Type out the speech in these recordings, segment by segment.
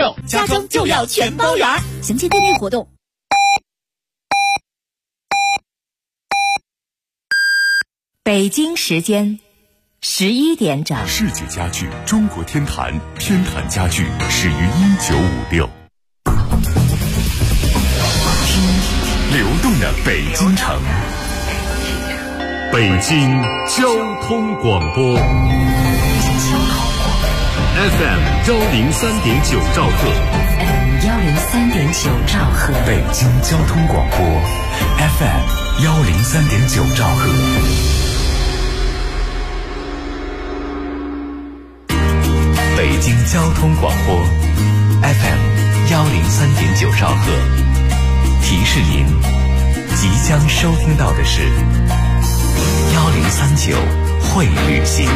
售，家装就要全包圆。详见店内活动。 北京时间11点整， 世界家具中国天坛，天坛家具始于1956。听流动的北京城，北京交通广播 FM 103.9兆赫 103.9兆赫， 北京交通广播 FM 103.9兆赫。北京交通广播 FM 103.9兆赫，提示您即将收听到的是1039会旅行。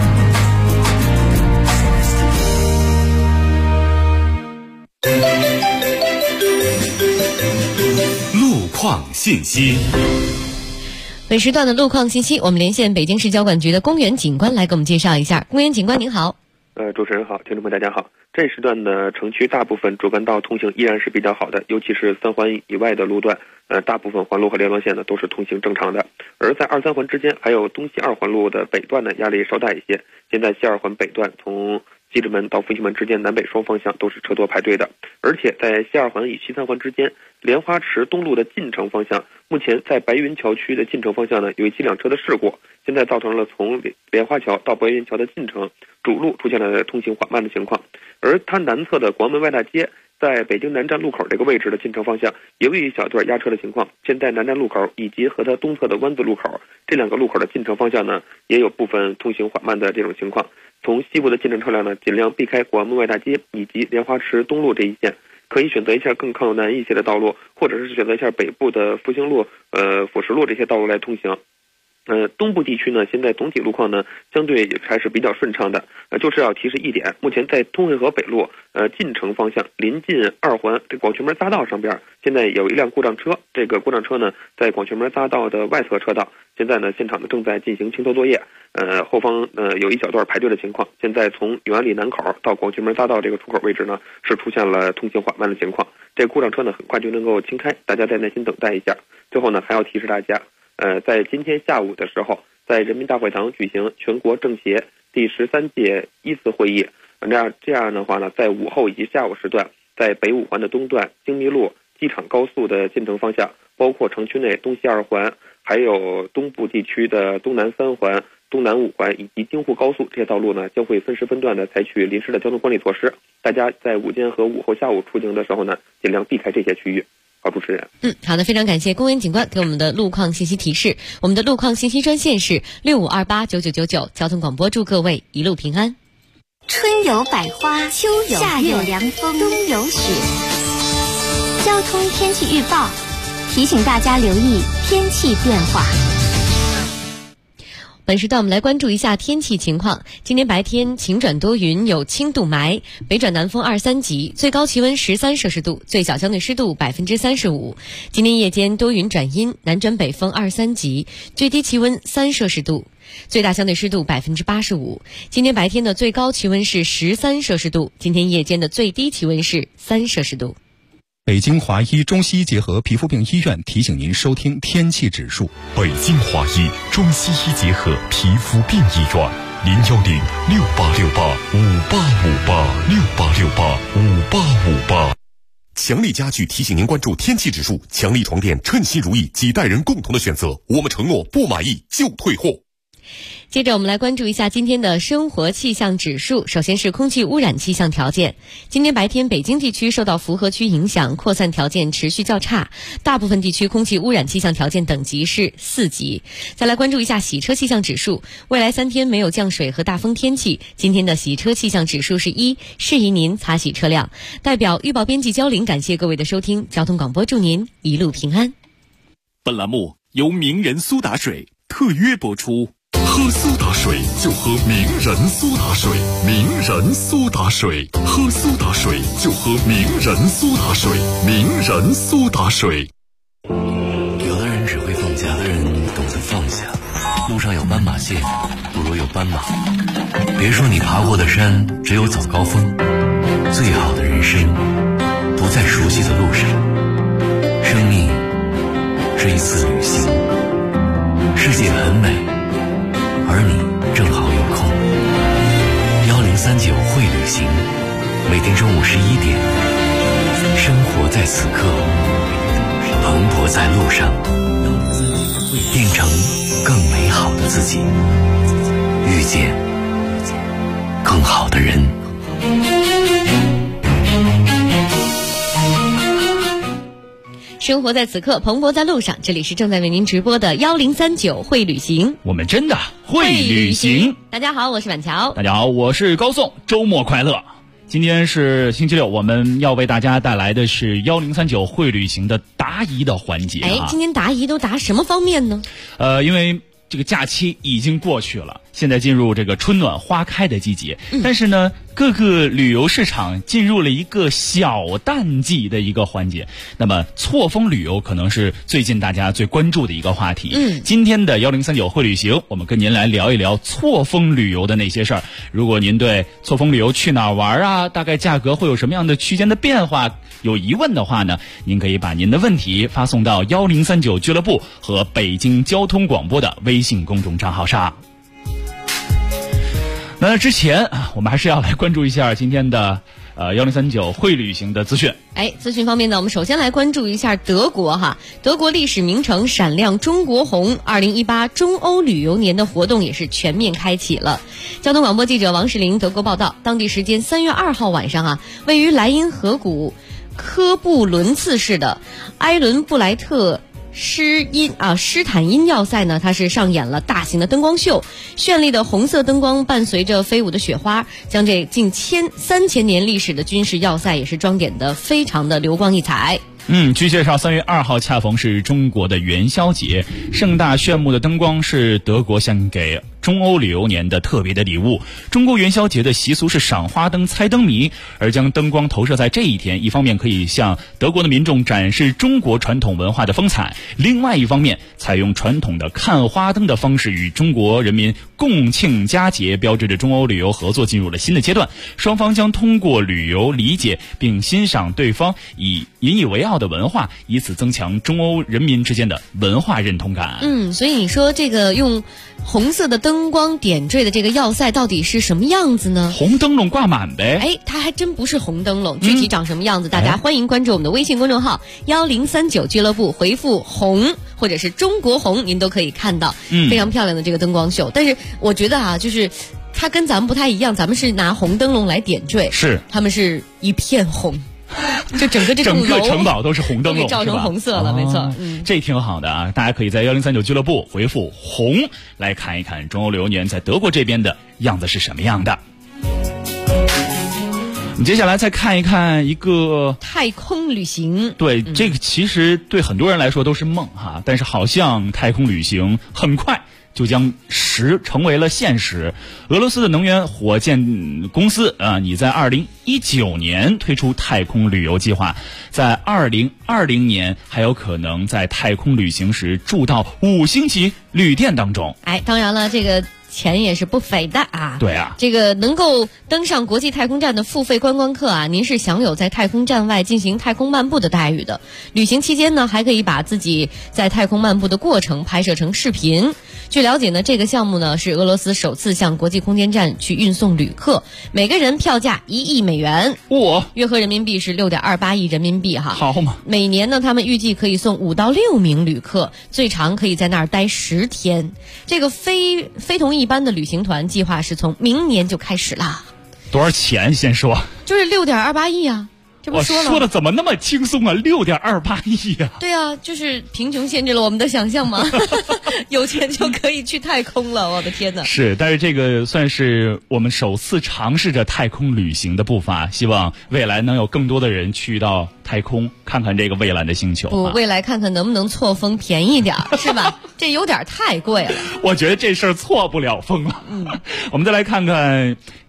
路况信息。 本时段的路况信息，我们连线北京市交管局的公园警官来给我们介绍一下。公园警官您好。 主持人好，听众们大家好。这时段的城区大部分主干道通行依然是比较好的，尤其是3环以外的路段，大部分环路和联络线呢都是通行正常的。而在2、3环之间，还有东西2环路的北段呢压力稍大一些。现在西2环北段从西直门到复兴门之间南北双方向都是车多排队的，而且在西2环与西3环之间，莲花池东路的进城方向，目前在白云桥区的进城方向呢有一起两车的事故，现在造成了从莲花桥到白云桥的进城主路出现了通行缓慢的情况。而它南侧的广安门外大街，在北京南站路口这个位置的进城方向也有一小段压车的情况，现在南站路口以及和它东侧的湾子路口这两个路口的进城方向呢也有部分通行缓慢的这种情况。从西部的进城车辆呢尽量避开广安门外大街以及莲花池东路这一线，可以选择一下更靠南一些的道路，或者是选择一下北部的复兴路、辅石路这些道路来通行。东部地区呢，现在总体路况呢相对还是比较顺畅的。就是要提示一点，目前在通惠河北路进城方向临近2环这广渠门匝道上边，现在有一辆故障车，这个故障车呢在广渠门匝道的外侧车道，现在呢现场呢正在进行清拖作业，后方有一小段排队的情况。现在从永安里南口到广渠门匝道这个出口位置呢是出现了通行缓慢的情况，这个故障车呢很快就能够清开，大家再耐心等待一下。最后呢还要提示大家，在今天下午的时候，在人民大会堂举行全国政协第13届1次会议。这样的话呢，在午后以及下午时段，在北5环的东段、京密路、机场高速的进城方向，包括城区内东西2环，还有东部地区的东南3环、东南5环以及京沪高速这些道路呢，将会分时分段的采取临时的交通管理措施。大家在午间和午后下午出行的时候呢，尽量避开这些区域。好，主持人。 好的，非常感谢公园警官给我们的路况信息提示。我们的路况信息专线是65289999，交通广播祝各位一路平安。 春有百花，秋有月，夏有凉风，冬有雪。交通天气预报提醒大家留意天气变化。 本时段我们来关注一下天气情况。今天白天晴转多云，有轻度霾，北转南风2、3级，最高气温13摄氏度，最小相对湿度35%。今天夜间多云转阴，南转北风2、3级，最低气温3摄氏度，最大相对湿度85%。今天白天的最高气温是13摄氏度，今天夜间的最低气温是3摄氏度。 北京华医中西医结合皮肤病医院提醒您收听天气指数。 北京华医中西医结合皮肤病医院，0106868585858，68685858。强力家具提醒您关注天气指数，强力床垫称心如意，几代人共同的选择。我们承诺不满意就退货。 接着我们来关注一下今天的生活气象指数。首先是空气污染气象条件。今天白天北京地区受到符合区影响，扩散条件持续较差，大部分地区空气污染气象条件等级是4级。再来关注一下洗车气象指数。未来3天没有降水和大风天气，今天的洗车气象指数是1，适宜您擦洗车辆。代表预报编辑焦玲感谢各位的收听，交通广播祝您一路平安。 本栏目由名人苏打水特约播出。喝苏打水就喝名人苏打水，名人苏打水，喝苏打水就喝名人苏打水，名人苏打水。 有的人只会放假，有的人懂得放下。路上有斑马线，不如有斑马。别说你爬过的山只有早高峰， 最好的人生不在熟悉的路上，生命是一次旅行，世界很美，而你正好有空。1039会旅行，每天中午11点，生活在此刻，蓬勃在路上，变成更美好的自己，遇见更好的人。 生活在此刻，蓬勃在路上。这里是正在为您直播的1039会旅行， 我们真的会旅行。 大家好，我是板桥。 大家好，我是高颂。周末快乐！今天是星期六，我们要为大家带来的是1039会旅行的答疑的环节。 今天答疑都答什么方面呢？ 因为这个假期已经过去了，现在进入这个春暖花开的季节，但是呢，各个旅游市场进入了一个小淡季的一个环节。那么错峰旅游可能是最近大家最关注的一个话题。今天的1039会旅行，我们跟您来聊一聊错峰旅游的那些事儿。如果您对错峰旅游去哪儿玩啊，大概价格会有什么样的区间的变化有疑问的话呢，您可以把您的问题发送到1039俱乐部和北京交通广播的微信公众账号上。那之前我们还是要来关注一下今天的1039会旅行的资讯。 资讯方面呢，我们首先来关注一下德国哈。德国历史名城闪亮中国红2018中欧旅游年的活动也是全面开启了。交通广播记者王世林德国报道，当地时间3月2号晚上位于莱茵河谷科布伦茨市的埃伦布莱特施坦因要塞呢，它是上演了大型的灯光秀，绚丽的红色灯光伴随着飞舞的雪花，将这近3000年历史的军事要塞也是装点得非常的流光溢彩。 据介绍，3月2号恰逢是中国的元宵节，盛大炫目的灯光是德国献给中欧旅游年的特别的礼物。中国元宵节的习俗是赏花灯、猜灯谜，而将灯光投射在这一天，一方面可以向德国的民众展示中国传统文化的风采，另外一方面采用传统的看花灯的方式与中国人民共庆佳节，标志着中欧旅游合作进入了新的阶段。双方将通过旅游理解并欣赏对方引以为傲的文化，以此增强中欧人民之间的文化认同感。 所以你说这个用红色的灯光点缀的这个要塞到底是什么样子呢？ 红灯笼挂满呗。 它还真不是红灯笼，具体长什么样子，大家欢迎关注我们的微信公众号1039俱乐部，回复红或者是中国红，您都可以看到非常漂亮的这个灯光秀。但是我觉得就是它跟咱们不太一样，咱们是拿红灯笼来点缀，他们是一片红。就整个城堡都是红灯笼， 给照成红色了，没错。 这挺好的啊！大家可以在1039俱乐部回复红来看一看中欧旅游年在德国这边的样子是什么样的。你接下来再看一看一个太空旅行。 对，这个其实对很多人来说都是梦哈，但是好像太空旅行很快就将成为了现实。俄罗斯的能源火箭公司你在2019年推出太空旅游计划，在2020年还有可能在太空旅行时住到5星级旅店当中。 当然了，这个钱也是不菲的啊。 对啊， 这个能够登上国际太空站的付费观光客您是享有在太空站外进行太空漫步的待遇的。旅行期间呢，还可以把自己在太空漫步的过程拍摄成视频。据了解呢，这个项目呢是俄罗斯首次向国际空间站去运送旅客，每个人票价1亿美元，约合人民币是6.28亿人民币哈。 好嘛， 每年呢，他们预计可以送5到6名旅客，最长可以在那儿待10天。这个非同一般的旅行团计划是从明年就开始啦。 多少钱？先说。 就是6.28亿啊。这不说了， 说的怎么那么轻松啊？6.28亿啊！ 对啊，就是贫穷限制了我们的想象嘛。有钱就可以去太空了，我的天哪！ 是，但是这个算是我们首次尝试着太空旅行的步伐，希望未来能有更多的人去到太空，看看这个蔚蓝的星球。 未来看看能不能错峰便宜点，是吧？这有点太贵了。 我觉得这事儿错不了峰了。我们再来看看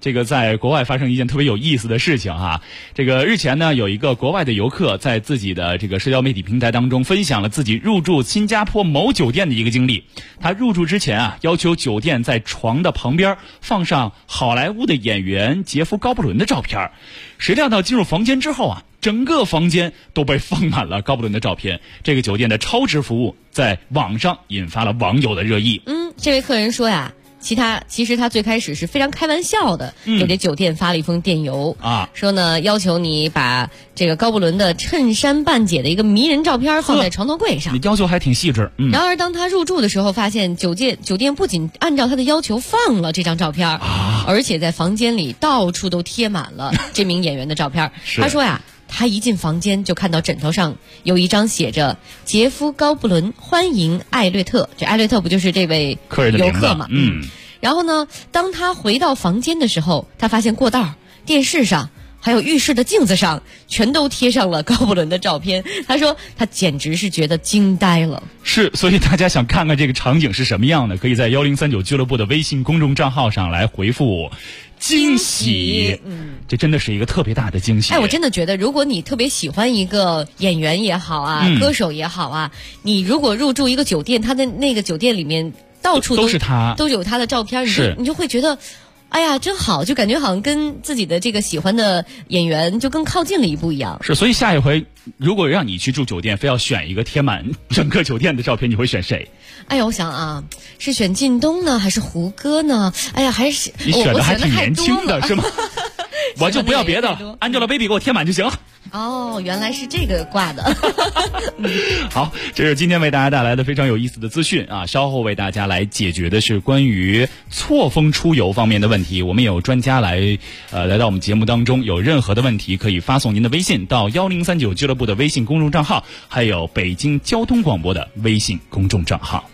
这个在国外发生一件特别有意思的事情哈。这个日前呢，有一个国外的游客在自己的这个社交媒体平台当中分享了自己入住新加坡某酒店的一个经历。他入住之前啊，要求酒店在床的旁边放上好莱坞的演员杰夫·高布伦的照片。谁料到进入房间之后啊，整个房间都被放满了高布伦的照片。这个酒店的超值服务在网上引发了网友的热议。 这位客人说呀，其实他最开始是非常开玩笑的，给这酒店发了一封电邮啊，说呢要求你把这个高布伦的衬衫半解的一个迷人照片放在床头柜上。 你要求还挺细致。 然而当他入住的时候，发现酒店不仅按照他的要求放了这张照片，而且在房间里到处都贴满了这名演员的照片。他说呀，他一进房间就看到枕头上有一张写着杰夫·高布伦欢迎艾略特，这艾略特不就是这位游客吗？然后呢，当他回到房间的时候，他发现过道、电视上还有浴室的镜子上全都贴上了高布伦的照片。他说他简直是觉得惊呆了。 是，所以大家想看看这个场景是什么样的，可以在1039俱乐部的微信公众账号上来回复惊喜。这真的是一个特别大的惊喜。 我真的觉得如果你特别喜欢一个演员也好啊，歌手也好啊，你如果入住一个酒店，他的那个酒店里面到处都是他， 都有他的照片，你就会觉得哎呀真好，就感觉好像跟自己的这个喜欢的演员就更靠近了一步一样。 是，所以下一回如果让你去住酒店，非要选一个贴满整个酒店的照片，你会选谁？ 哎呀，我想啊，是选靳东呢，还是胡歌呢？哎呀，还是你选的还挺年轻的是吗？我就不要别的了，Angelababy 给我贴满就行了。 哦，原来是这个挂的。 好，这是今天为大家带来的非常有意思的资讯啊！稍后为大家来解决的是关于错峰出游方面的问题。我们有专家来到我们节目当中，有任何的问题可以发送您的微信到1039俱乐部的微信公众账号，还有北京交通广播的微信公众账号。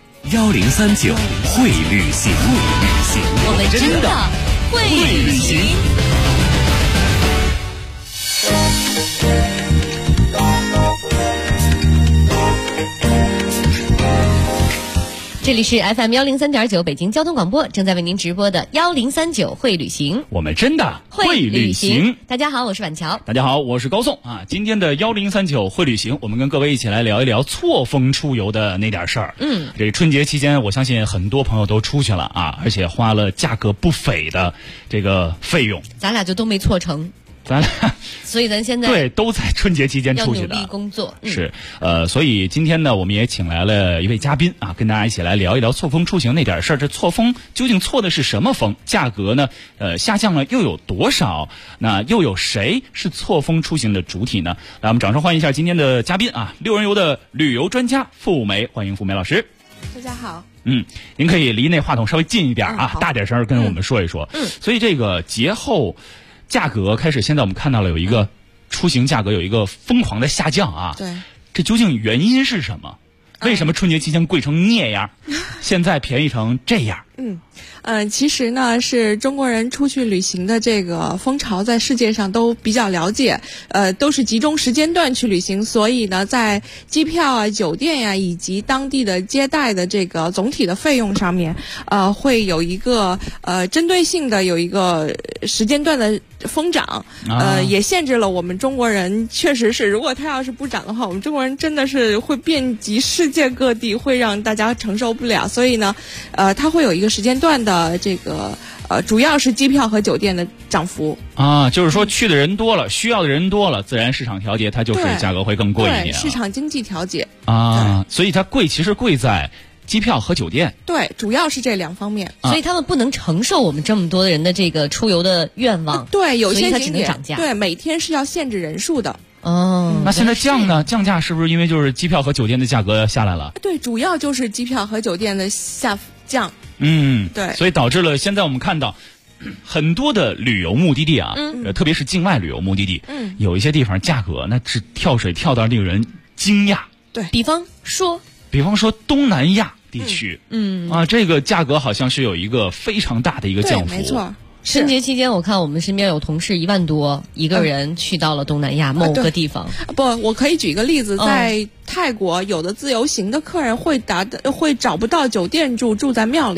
1039会旅行， 我们真的会旅行。这里是 FM 103.9北京交通广播，正在为您直播的1039会旅行， 我们真的会旅行。 大家好，我是婉乔。 大家好，我是高颂啊。今天的1039会旅行，我们跟各位一起来聊一聊错峰出游的那点事儿。这春节期间，我相信很多朋友都出去了啊，而且花了价格不菲的这个费用。 咱俩就都没错成。所以咱现在对都在春节期间出去的， 要努力工作。 是所以今天呢，我们也请来了一位嘉宾啊，跟大家一起来聊一聊错峰出行那点事儿。这错峰究竟错的是什么峰？价格呢下降了又有多少？那又有谁是错峰出行的主体呢？来，我们掌声欢迎一下今天的嘉宾啊，6人游的旅游专家付梅，欢迎付梅老师。 大家好。 您可以离那话筒稍微近一点啊，大点声跟我们说一说。所以这个节后价格开始，现在我们看到了有一个出行价格有一个疯狂的下降啊。 对， 这究竟原因是什么？为什么春节期间贵成那样，现在便宜成这样？ 其实呢，是中国人出去旅行的这个风潮在世界上都比较了解，都是集中时间段去旅行，所以呢，在机票啊、酒店呀、以及当地的接待的这个总体的费用上面，会有一个针对性的有一个时间段的疯涨，也限制了我们中国人，确实是，如果它要是不涨的话，我们中国人真的是会遍及世界各地，会让大家承受不了，所以呢，它会有一个时间段的这个主要是机票和酒店的涨幅啊，就是说去的人多了，需要的人多了，自然市场调节，它就是价格会更贵一点。 对，市场经济调节啊，所以它贵其实贵在机票和酒店。 对，主要是这两方面， 所以他们不能承受我们这么多人的这个出游的愿望。 对，有些它只能涨价。 对，每天是要限制人数的。 那现在降呢？降价是不是因为就是机票和酒店的价格下来了？ 对，主要就是机票和酒店的下降。对， 所以导致了现在我们看到很多的旅游目的地啊，特别是境外旅游目的地，有一些地方价格那是跳水跳到令人惊讶。 对， 比方说东南亚地区，这个价格好像是有一个非常大的一个降幅。 没错。 春节期间，我看我们身边有同事1万多一个人去到了东南亚某个地方。 不，我可以举一个例子，在泰国有的自由行的客人会找不到酒店住在庙里。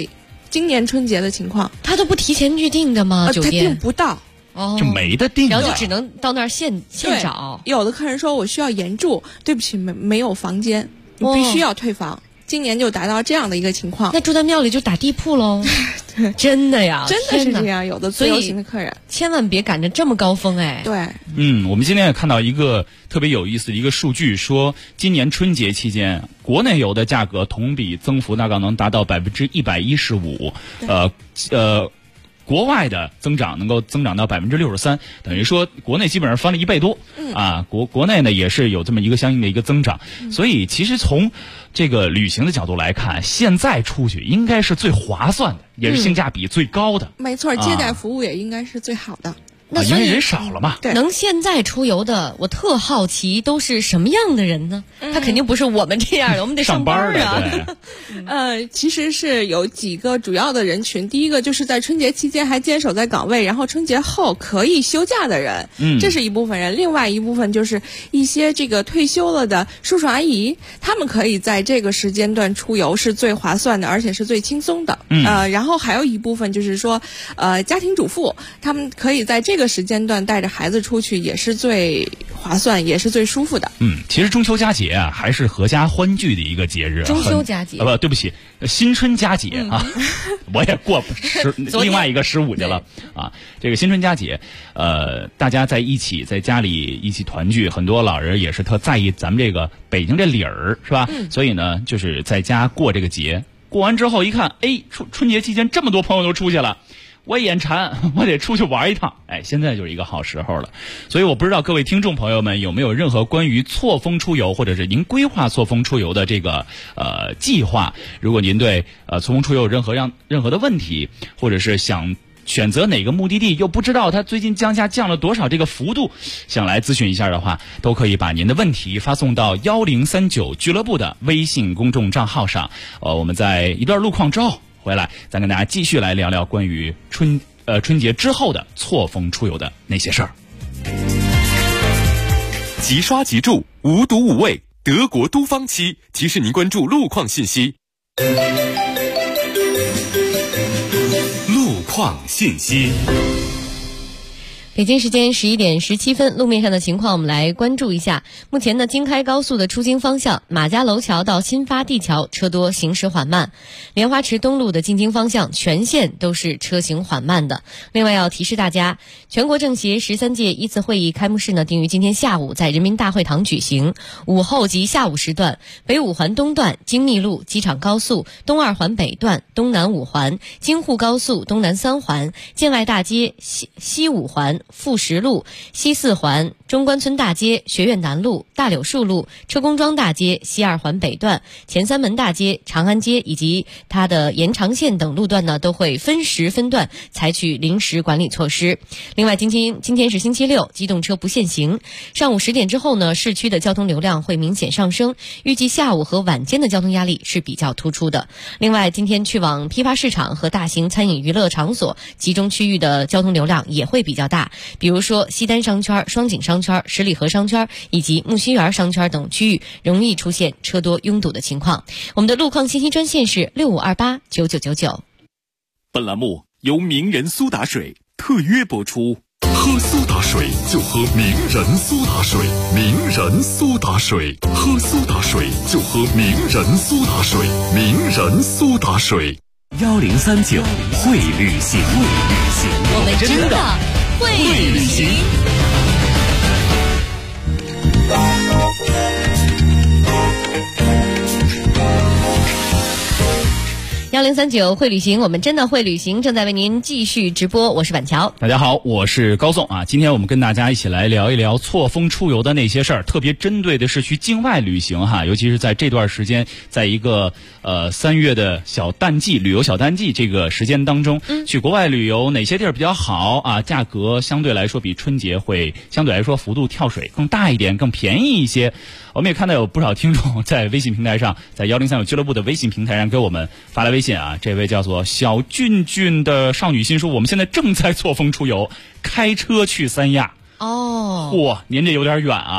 今年春节的情况。 他都不提前预定的吗？酒店他订不到。 就没得订， 然后就只能到那儿现找。 有的客人说我需要延住，对不起，没有房间，你必须要退房。今年就达到这样的一个情况。 那住在庙里就打地铺喽？真的呀， 真的是这样。有的自由行的客人， 千万别赶着这么高峰哎。 对， 我们今天也看到一个特别有意思的一个数据，说今年春节期间，国内油的价格同比增幅大概能达到115%，国外的增长能够增长到63%，等于说国内基本上翻了1倍多。国内呢也是有这么一个相应的一个增长。所以其实从这个旅行的角度来看，现在出去应该是最划算的，也是性价比最高的。 没错，接待服务也应该是最好的。 那因为人少了嘛。 能现在出游的，我特好奇都是什么样的人呢？他肯定不是我们这样的，我们得上班啊。 其实是有几个主要的人群。第一个就是在春节期间还坚守在岗位，然后春节后可以休假的人，这是一部分人。另外一部分就是一些这个退休了的叔叔阿姨，他们可以在这个时间段出游是最划算的，而且是最轻松的。然后还有一部分就是说，家庭主妇，他们可以在这个时间段带着孩子出去，也是最划算，也是最舒服的。 其实中秋佳节啊，还是合家欢聚的一个节日。 中秋佳节对不起，新春佳节啊，我也过另外一个15去了啊。这个新春佳节，大家在家里一起团聚，很多老人也是特在意咱们这个北京这理儿，是吧？所以呢，就是在家过这个节，过完之后一看，春节期间这么多朋友都出去了。我眼馋，我得出去玩一趟。现在就是一个好时候了。所以我不知道各位听众朋友们有没有任何关于错峰出游，或者是您规划错峰出游的这个计划。如果您对错峰出游有任何的问题，或者是想选择哪个目的地又不知道它最近降价降了多少这个幅度，想来咨询一下的话，都可以把您的问题发送到1039俱乐部的微信公众账号上。我们在一段路况之后回来，咱跟大家继续来聊聊关于春节之后的错峰出游的那些事儿。 即刷即住，无毒无味，德国都方漆提示您关注路况信息。路况信息。 北京时间11点17分，路面上的情况我们来关注一下。目前呢，京开高速的出京方向，马家楼桥到新发地桥车多，行驶缓慢；莲花池东路的进京方向，全线都是车行缓慢的。另外要提示大家，全国政协13届一次会议开幕式呢，定于今天下午在人民大会堂举行。午后及下午时段，北五环东段、京密路、机场高速、东二环北段、东南五环、京沪高速东南3环、建外大街、西五环、富实路、西4环、中关村大街、学院南路、大柳树路、车公庄大街、西2环北段、前三门大街、长安街以及它的延长线等路段呢，都会分时分段采取临时管理措施。另外，今天是星期六，机动车不限行。上午10点之后呢，市区的交通流量会明显上升，预计下午和晚间的交通压力是比较突出的。另外，今天去往批发市场和大型餐饮娱乐场所集中区域的交通流量也会比较大，比如说西单商圈、双井商圈、十里河商圈以及木樨园商圈等区域容易出现车多拥堵的情况。我们的路况信息专线是65289999。 本栏目由名人苏打水特约播出。喝苏打水就喝名人苏打水，名人苏打水，喝苏打水就喝名人苏打水，名人苏打水。 1039会旅行， 我们真的会旅行。 1039会旅行，我们真的会旅行，正在为您继续直播。我是板桥， 大家好，我是高颂啊。今天我们跟大家一起来聊一聊错峰出游的那些事儿，特别针对的是去境外旅行哈，尤其是在这段时间，在一个3月的小淡季，旅游小淡季这个时间当中，去国外旅游哪些地儿比较好啊？价格相对来说比春节会相对来说幅度跳水更大一点，更便宜一些。我们也看到有不少听众在微信平台上，在1039俱乐部的微信平台上给我们发来微信啊。这位叫做小俊俊的少女心说，我们现在正在错峰出游，开车去三亚。 哦， 嚯，您这有点远啊。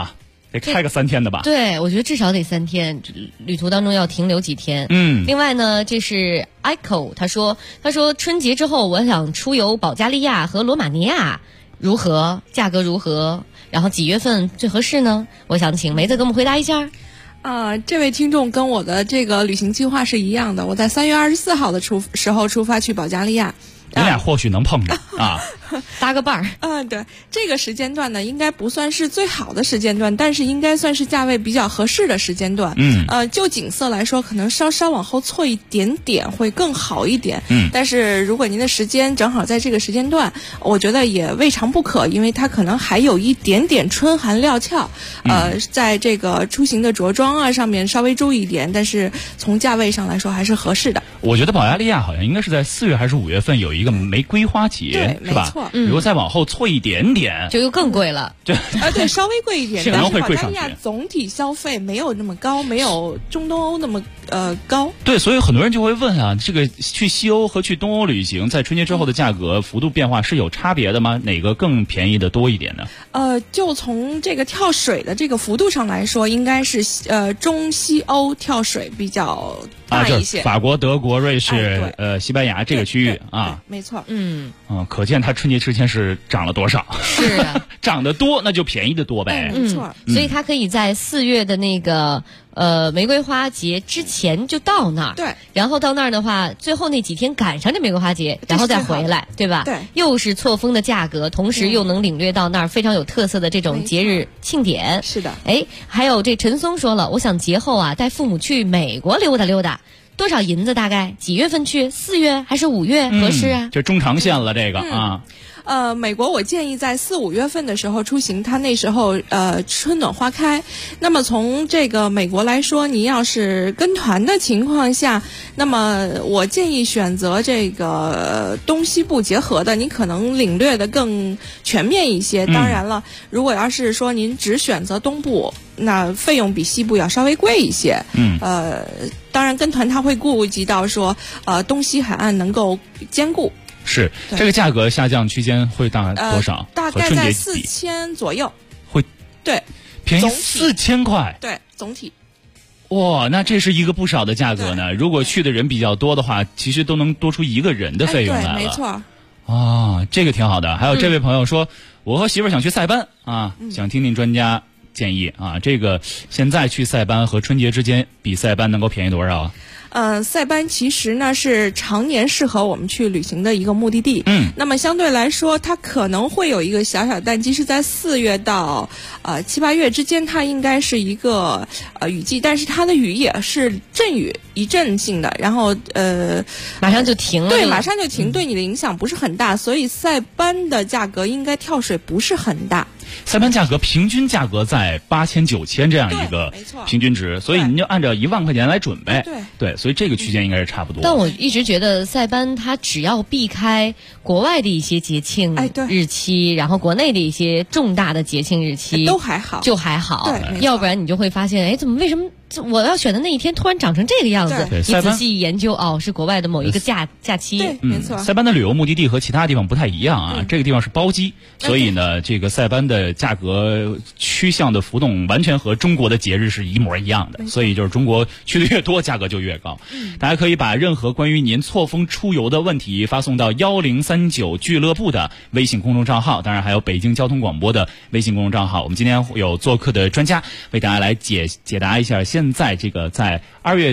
得开个3天的吧？ 对，我觉得至少得3天，旅途当中要停留几天。另外呢，这是 Echo， 他说春节之后我想出游保加利亚和罗马尼亚，如何？价格如何？然后几月份最合适呢？我想请梅子给我们回答一下。 这位听众跟我的这个旅行计划是一样的，我在3月24号的时候出发去保加利亚。 你俩或许能碰着啊， 搭个伴儿。 对，这个时间段呢，应该不算是最好的时间段，但是应该算是价位比较合适的时间段。就景色来说，可能稍往后错一点点会更好一点。但是如果您的时间正好在这个时间段，我觉得也未尝不可，因为它可能还有一点点春寒料峭。在这个出行的着装啊上面稍微注意一点，但是从价位上来说还是合适的。 我觉得保加利亚好像应该是在4月还是5月份有一个玫瑰花节，是吧？ 没错。 如果再往后错一点点， 就又更贵了。 对，稍微贵一点。 可能会贵上去。 但是保加利亚总体消费没有那么高，没有中东欧那么高。 对，所以很多人就会问啊，这个去西欧和去东欧旅行，在春节之后的价格幅度变化是有差别的吗？哪个更便宜的多一点呢？ 就从这个跳水的这个幅度上来说，应该是中西欧跳水比较大一些。 法国、德国、瑞士、西班牙这个区域啊， 没错。 可见它春节之前是涨了多少？ 是啊， 涨得多那就便宜的多呗。 没错。 所以它可以在4月的那个玫瑰花节之前就到那儿。 对。 然后到那儿的话，最后那几天赶上这玫瑰花节，然后再回来，对吧？ 对。 又是错峰的价格，同时又能领略到那儿非常有特色的这种节日庆典。 是的。 还有这陈松说了，我想节后啊带父母去美国溜达溜达。多少银子？大概几月份去？4月还是5月合适啊？ 就中长线了这个啊。 美国我建议在4、5月份的时候出行，它那时候春暖花开。那么从这个美国来说，你要是跟团的情况下，那么我建议选择这个东西部结合的，你可能领略的更全面一些。当然了，如果要是说您只选择东部，那费用比西部要稍微贵一些。当然跟团他会顾及到说东西海岸能够兼顾。 是这个价格下降区间会大概多少？ 大概在4000左右。 会， 对， 便宜4000块。 对，总体。 哇，那这是一个不少的价格呢。如果去的人比较多的话，其实都能多出1个人的费用来了。 对，没错。 这个挺好的。还有这位朋友说，我和媳妇想去塞班啊，想听听专家建议啊。这个现在去塞班和春节之间比塞班能够便宜多少啊？ 塞班其实呢是常年适合我们去旅行的一个目的地。那么相对来说，它可能会有一个小小淡季，是在4月到7、8月之间，它应该是一个雨季，但是它的雨也是阵雨一阵性的，然后马上就停了。 对，马上就停，对你的影响不是很大，所以塞班的价格应该跳水不是很大。 塞班价格平均价格在8000、9000这样一个平均值，所以您就按照1万块钱来准备。对，所以这个区间应该是差不多。 但我一直觉得塞班它只要避开国外的一些节庆日期，然后国内的一些重大的节庆日期都还好， 就还好。 对， 要不然你就会发现，为什么我要选的那一天突然长成这个样子？你仔细研究，是国外的某一个假期。 对，没错。 塞班的旅游目的地和其他地方不太一样啊，这个地方是包机，所以呢，这个塞班的价格趋向的浮动完全和中国的节日是一模一样的，所以就是中国去的越多，价格就越高。大家可以把任何关于您错峰出游的问题发送到1039俱乐部的微信公众账号，当然还有北京交通广播的微信公众账号。我们今天有做客的专家为大家来解答一下，现在这个在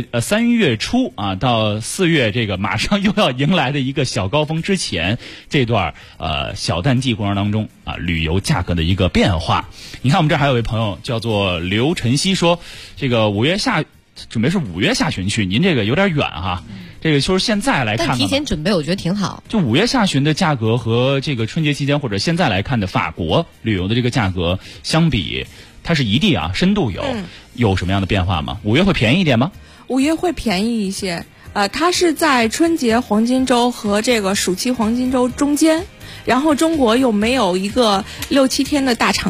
3月初啊到4月这个马上又要迎来的一个小高峰之前，这段小淡季过程当中啊旅游价格的一个变化。你看我们这还有位朋友叫做刘晨曦说，这个准备是5月下旬去，您这个有点远哈。这个就是现在来看， 但提前准备我觉得挺好。 就5月下旬的价格和这个春节期间或者现在来看的法国旅游的这个价格相比，它是一地啊深度游，有什么样的变化吗？5月会便宜一点吗 ？5月会便宜一些，它是在春节黄金周和这个暑期黄金周中间，然后中国又没有一个6、7天的大长假，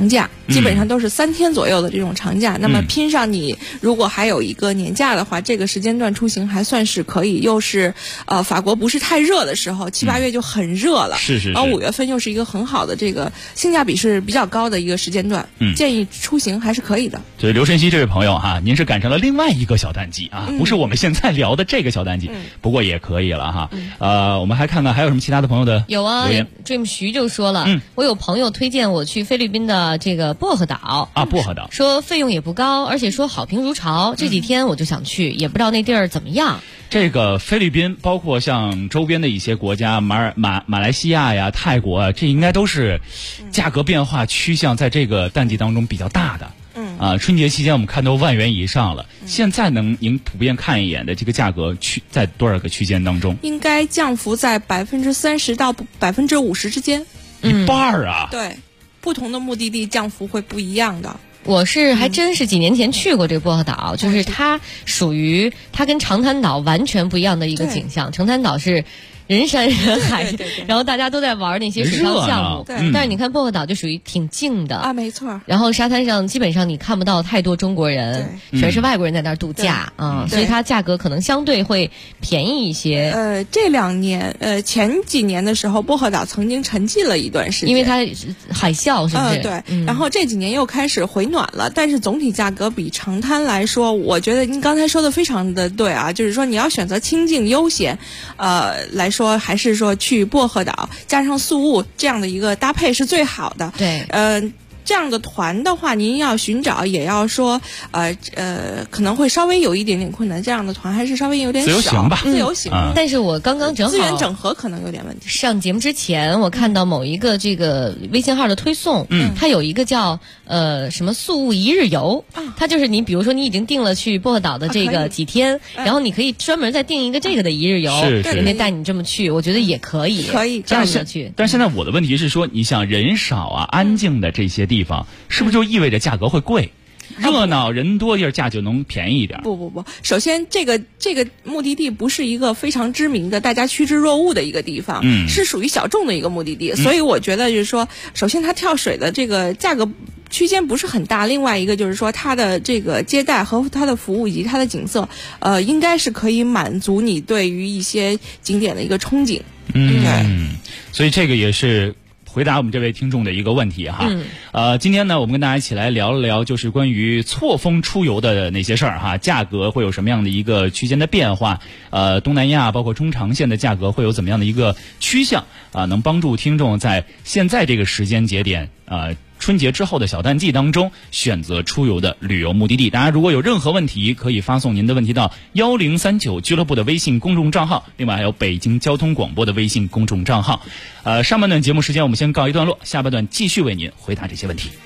基本上都是3天左右的这种长假。那么拼上你如果还有一个年假的话，这个时间段出行还算是可以。又是法国不是太热的时候，7、8月就很热了， 是。 然后5月份又是一个很好的这个性价比是比较高的一个时间段，建议出行还是可以的。 所以刘晨曦这位朋友哈，您是赶上了另外一个小淡季啊，不是我们现在聊的这个小淡季，不过也可以了哈。我们还看看还有什么其他的朋友的有啊留言。 Dream 徐就说了，我有朋友推荐我去菲律宾的这个薄荷岛啊，薄荷岛说费用也不高，而且说好评如潮，这几天我就想去，也不知道那地儿怎么样。 这个菲律宾包括像周边的一些国家，马来西亚呀、泰国啊，这应该都是价格变化趋向在这个淡季当中比较大的。春节期间我们看都万元以上了，现在您普遍看一眼的这个价格在多少个区间当中？ 应该降幅在30%到50%之间， 一半啊！ 对，不同的目的地降幅会不一样的。 我是还真是几年前去过这个薄荷岛，就是它属于它跟长滩岛完全不一样的一个景象。长滩岛是人山人海，然后大家都在玩那些水上项目，但是你看薄荷岛就属于挺静的啊，没错。 然后沙滩上基本上你看不到太多中国人，全是外国人在那儿度假啊，所以它价格可能相对会便宜一些。 这2年前几年的时候，薄荷岛曾经沉寂了一段时间， 因为它海啸是不是？ 对。然后这几年又开始回暖了，但是总体价格比长滩来说，我觉得您刚才说的非常的对啊，就是说你要选择清静悠闲，来说还是说去薄荷岛加上宿务这样的一个搭配是最好的。 对， 这样的团的话，您要寻找也要说，可能会稍微有一点点困难。这样的团还是稍微有点少， 自由行吧， 自由行。 但是我刚刚正好资源整合可能有点问题。 上节目之前，我看到某一个这个微信号的推送，它有一个叫什么宿务一日游，它就是你比如说你已经订了去薄荷岛的这个几天，然后你可以专门再订一个这个的一日游，人家带你这么去，我觉得也可以，这样子去。 但是现在我的问题是说，你想人少啊，安静的这些地方，是不是就意味着价格会贵？热闹人多地儿价就能便宜一点。 不，首先这个目的地不是一个非常知名的大家趋之若鹜的一个地方，是属于小众的一个目的地，所以我觉得就是说，首先它跳水的这个价格区间不是很大，另外一个就是说它的这个接待和它的服务以及它的景色，应该是可以满足你对于一些景点的一个憧憬。 所以这个也是回答我们这位听众的一个问题哈。今天呢，我们跟大家一起来聊一聊，就是关于错峰出游的那些事儿哈，价格会有什么样的一个区间的变化？东南亚包括中长线的价格会有怎么样的一个趋向？能帮助听众在现在这个时间节点春节之后的小淡季当中选择出游的旅游目的地。大家如果有任何问题，可以发送您的问题到1039俱乐部的微信公众账号，另外还有北京交通广播的微信公众账号。上半段节目时间我们先告一段落，下半段继续为您回答这些问题。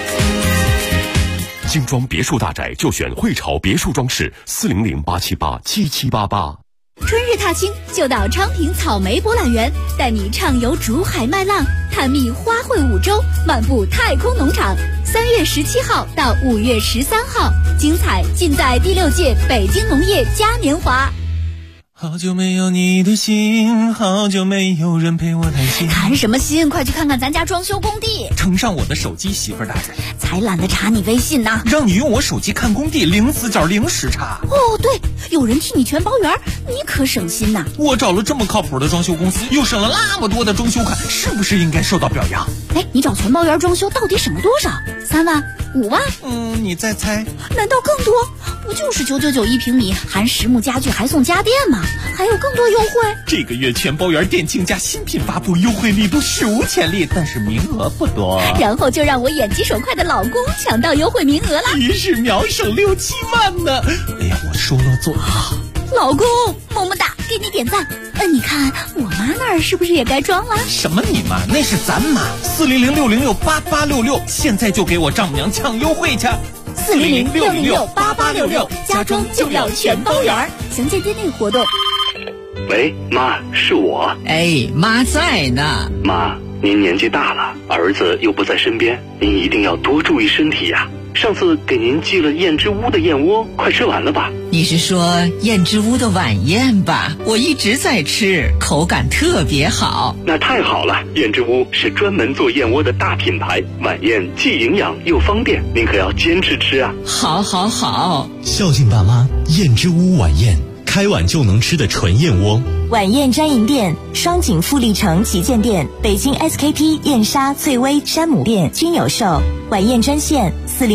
精装别墅大宅就选汇潮别墅装饰，400-878-7788。 春日踏青就到昌平草莓博览园，带你畅游竹海麦浪，探秘花卉五洲，漫步太空农场。3月17号到5月13号，精彩尽在第6届北京农业嘉年华。 好久没有你的心，好久没有人陪我谈心。 谈什么心？快去看看咱家装修工地。 呈上我的手机，媳妇儿大人。 才懒得查你微信呢。 让你用我手机看工地，零死角零时差。 哦，对，有人替你全包圆，你可省心呐。 我找了这么靠谱的装修公司，又省了那么多的装修款，是不是应该受到表扬？ 哎，你找全包圆装修到底省了多少？3万、5万？ 你再猜？ 难道更多？不就是999一平米，含实木家具还送家电吗？还有更多优惠。 这个月全包圆店庆家新品发布，优惠力度史无前例，但是名额不多。 然后就让我眼疾手快的老公抢到优惠名额了， 一日秒省6、7万呢！哎呀，我说了做到。 老公，么么哒，给你点赞。你看我妈那儿是不是也该装了？ 什么你妈？那是咱妈。400-606-8866，现在就给我丈母娘抢优惠去。 400-606-8866，家装就要全包圆。详见店内活动。 喂，妈，是我。 哎，妈在呢。 妈，您年纪大了，儿子又不在身边，您一定要多注意身体呀。 上次给您寄了燕之屋的燕窝，快吃完了吧？ 你是说燕之屋的晚宴吧？我一直在吃，口感特别好。 那太好了，燕之屋是专门做燕窝的大品牌，晚宴既营养又方便，您可要坚持吃啊！ 好，好，好。 孝敬爸妈，燕之屋晚宴，开碗就能吃的纯燕窝。 晚宴专营店：双井富力城旗舰店、北京 SKP 燕莎、翠微、山姆店均有售。晚宴专线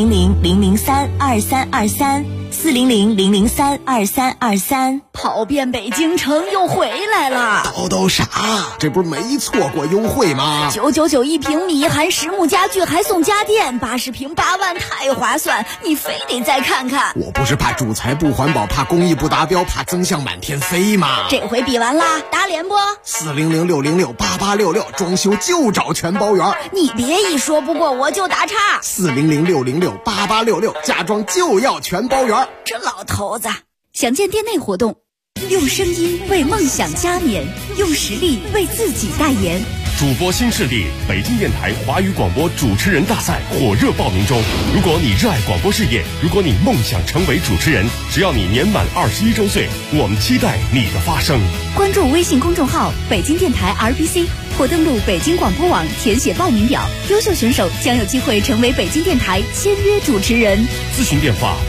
：400-003-2323，400-003-2323。 跑遍北京城又回来了。 叨啥？这不是没错过优惠吗 ？999一平米，含实木家具还送家电，80平8万，太划算！你非得再看看。 我不是怕主材不环保，怕工艺不达标，怕增项满天飞吗？ 这回比完啦，打脸不？400-606-8866，装修就找全包圆。你别一说不过我就打岔。 400-606-8866，家装就要全包圆。 这老头子，想见店内活动，用声音为梦想加冕，用实力为自己代言。 主播新势力北京电台华语广播主持人大赛火热报名中。如果你热爱广播事业，如果你梦想成为主持人，只要你年满21周岁，我们期待你的发声。 关注微信公众号北京电台 RBC， 或登录北京广播网填写报名表，优秀选手将有机会成为北京电台签约主持人。 咨询电话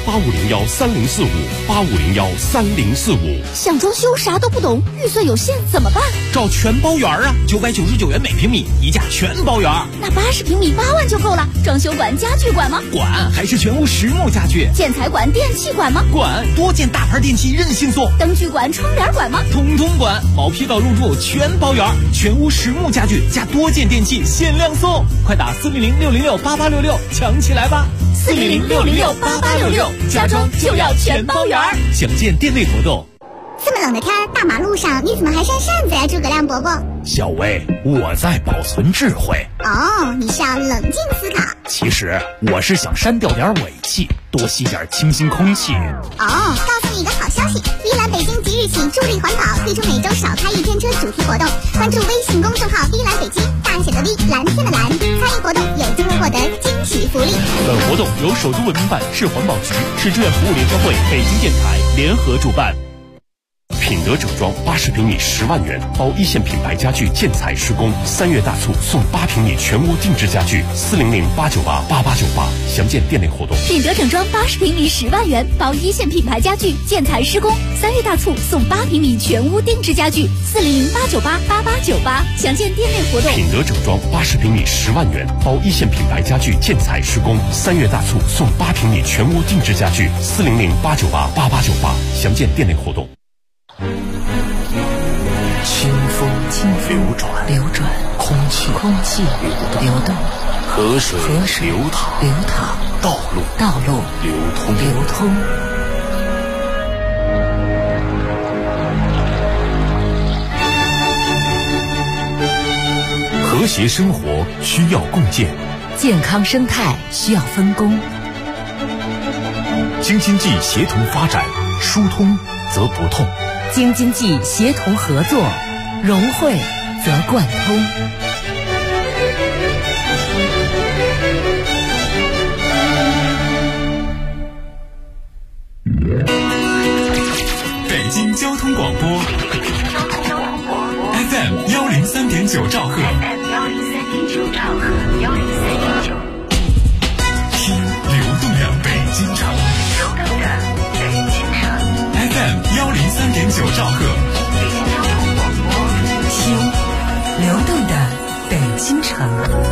85013045，85013045。 想装修啥都不懂，预算有限怎么办？ 找全包圆啊，999元每平米，一价全包圆。 那80平米8万就够了。装修管、家具管吗？ 管，还是全屋实木家具。 建材管、电器管吗？ 管，多件大牌电器任性送。 灯具管、窗帘管吗？ 统统管，毛坯到入住全包圆，全屋实木家具加多件电器限量送。快打400-606-8866，抢起来吧 ！400-606-8866，家装就要全包圆。 想见店内活动。 这么冷的天，大马路上你怎么还扇扇子呀，诸葛亮伯伯？ 小薇，我在保存智慧。 哦，你是要冷静思考。 其实我是想删掉点尾气，多吸点清新空气。 哦，告诉你一个好消息，依兰北京即日起助力环保，推出每周少开1天车主题活动。关注微信公众号依兰北京，大写的 V， 蓝天的蓝，参与活动有机会获得惊喜福利。 本活动由首都文明办、市环保局、市志愿服务联合会、北京电台联合主办。 品德整装80平米10万元，包一线品牌家具建材施工。3月大促送8平米全屋定制家具，400-898-8898，详见店内活动。 品德整装80平米10万元，包一线品牌家具建材施工。3月大促送8平米全屋定制家具，400-898-8898，详见店内活动。 品德整装80平米10万元，包一线品牌家具建材施工。3月大促送8平米全屋定制家具，400-898-8898，详见店内活动。 清风流转，空气流动，河水流淌，道路流通。 和谐生活需要共建， 健康生态需要分工。 京津冀协同发展，疏通则不痛。 京津冀协同合作，融汇则贯通。 北京交通广播 FM 103.9兆赫，听流动的北京城。FM 103.9兆赫， 听流动的北京城。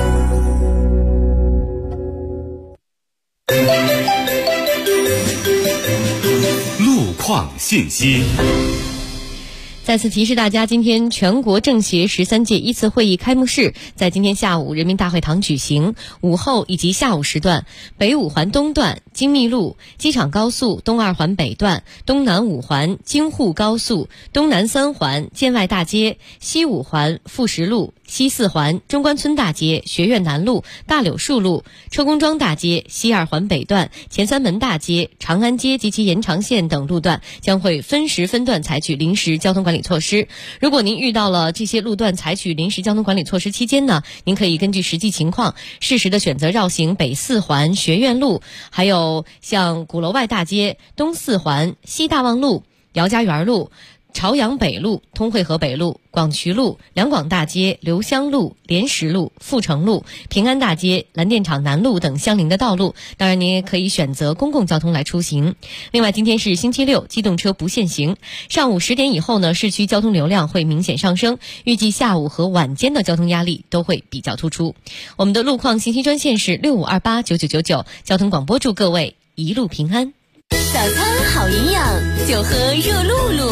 路况信息。 再次提示大家，今天全国政协13届一次会议开幕式在今天下午人民大会堂举行，午后以及下午时段，北五环东段、京密路、机场高速东2环北段、东南5环、京沪高速、东南3环、建外大街、西5环、富石路、 西四环、中关村大街、学院南路、大柳树路、车公庄大街、西二环北段、前三门大街、长安街及其延长线等路段将会分时分段采取临时交通管理措施。如果您遇到了这些路段采取临时交通管理措施期间呢，您可以根据实际情况适时的选择绕行北四环、学院路，还有像鼓楼外大街、东四环、西大望路、姚家园路、朝阳北路、通惠河北路、广渠路、两广大街、刘香路、莲石路、阜成路、平安大街、蓝电厂南路等相邻的道路。当然您也可以选择公共交通来出行。另外今天是星期六，机动车不限行，上午10点以后呢，市区交通流量会明显上升，预计下午和晚间的交通压力都会比较突出。我们的路况信息专线是65289999，交通广播祝各位一路平安。 早餐好营养，就喝热露露。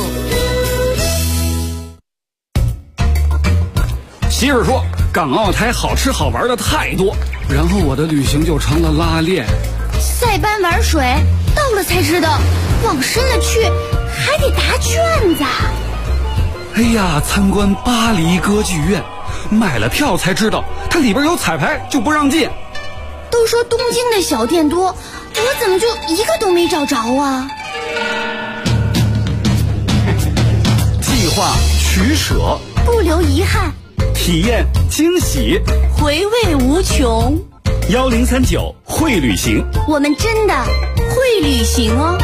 媳妇说港澳台好吃好玩的太多，然后我的旅行就成了拉练。 塞班玩水，到了才知道，往深了去还得答卷子。 哎呀，参观巴黎歌剧院，买了票才知道它里边有彩排就不让进。 都说东京的小店多，我怎么就一个都没找着啊？ 计划取舍， 不留遗憾， 体验惊喜， 回味无穷。 1039会旅行， 我们真的会旅行哦。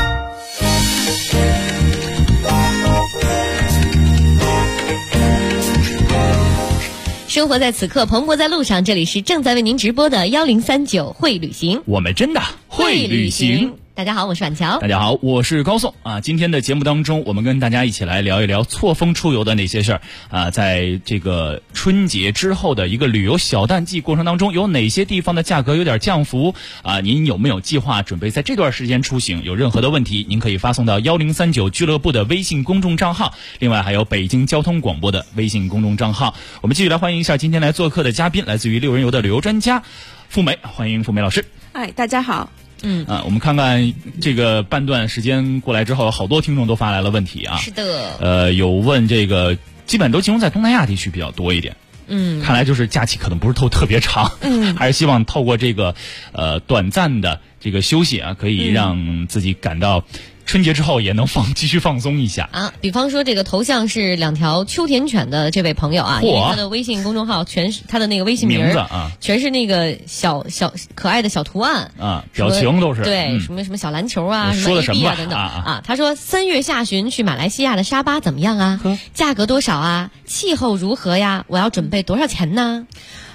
生活在此刻，蓬勃在路上。这里是正在为您直播的1039会旅行， 我们真的会旅行。 大家好，我是婉乔。 大家好，我是高颂啊。今天的节目当中，我们跟大家一起来聊一聊错峰出游的那些事儿啊。在这个春节之后的一个旅游小淡季过程当中，有哪些地方的价格有点降幅啊？您有没有计划准备在这段时间出行？有任何的问题，您可以发送到1039俱乐部的微信公众账号，另外还有北京交通广播的微信公众账号。我们继续来欢迎一下今天来做客的嘉宾，来自于六人游的旅游专家付梅，欢迎付梅老师。 哎，大家好。 我们看看这个半段时间过来之后，好多听众都发来了问题啊。 是的。 有问这个，基本都集中在东南亚地区比较多一点。看来就是假期可能不是特别长。还是希望透过这个短暂的这个休息啊，可以让自己感到春节之后也能继续放松一下啊。比方说这个头像是2条秋田犬的这位朋友啊，因为他的微信公众号全是他的那个微信名字啊， 全是那个小可爱的小图案啊，表情都是对，什么小篮球啊， 说的什么等等啊。他说3月下旬去马来西亚的沙巴怎么样啊？价格多少啊？气候如何呀？我要准备多少钱呢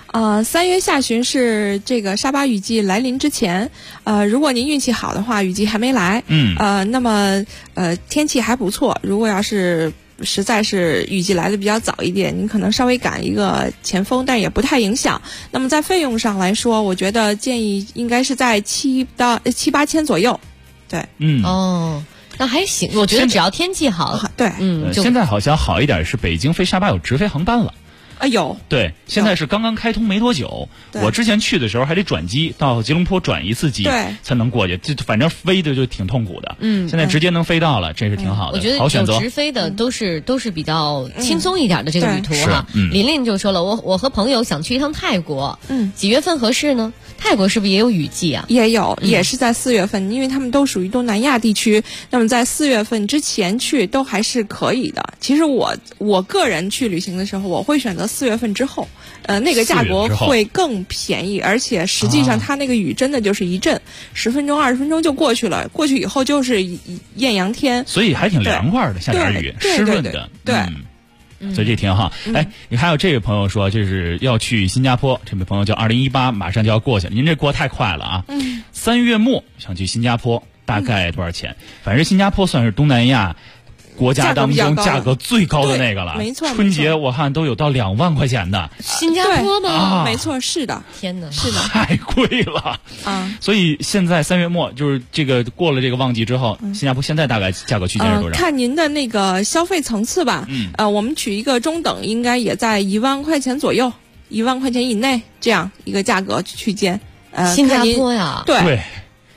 ？3月下旬是这个沙巴雨季来临之前，如果您运气好的话，雨季还没来，那么天气还不错。如果要是实在是雨季来的比较早一点，您可能稍微赶一个前锋，但也不太影响。那么在费用上来说，我觉得建议应该是在7、8千左右。对， 那还行，我觉得只要天气好， 对， 现在好像好一点是北京飞沙巴有直飞航班了。 有对，现在是刚刚开通没多久。我之前去的时候还得转机，到吉隆坡转一次机才能过去，反正飞的就挺痛苦的。现在直接能飞到了，这是挺好的。 我觉得好选择。 有直飞的都是比较轻松一点的这个旅途哈。琳琳就说了，我和朋友想去一趟泰国，几月份合适呢？泰国是不是也有雨季啊？ 也有，也是在4月份，因为他们都属于东南亚地区，那么在4月份之前去都还是可以的。其实我个人去旅行的时候，我会选择4月份之后，那个价格会更便宜，而且实际上它那个雨真的就是一阵，10分钟、20分钟就过去了，过去以后就是艳阳天， 所以还挺凉快的，下点雨，湿润的， 对。 所以这挺好。你还有这位朋友说，就是要去新加坡，这位朋友叫2018，马上就要过去了。您这过太快了啊！3月末想去新加坡，大概多少钱？反正新加坡算是东南亚国家当中价格最高的那个了， 没错。 春节我看都有到2万块钱的。 新加坡吗？ 没错，是的。 天哪， 是的， 太贵了啊！ 所以现在3月末就是这个过了这个旺季之后，新加坡现在大概价格区间是多少？ 看您的那个消费层次吧。我们取一个中等，应该也在1万块钱左右，1万块钱以内这样一个价格区间。 新加坡呀， 对。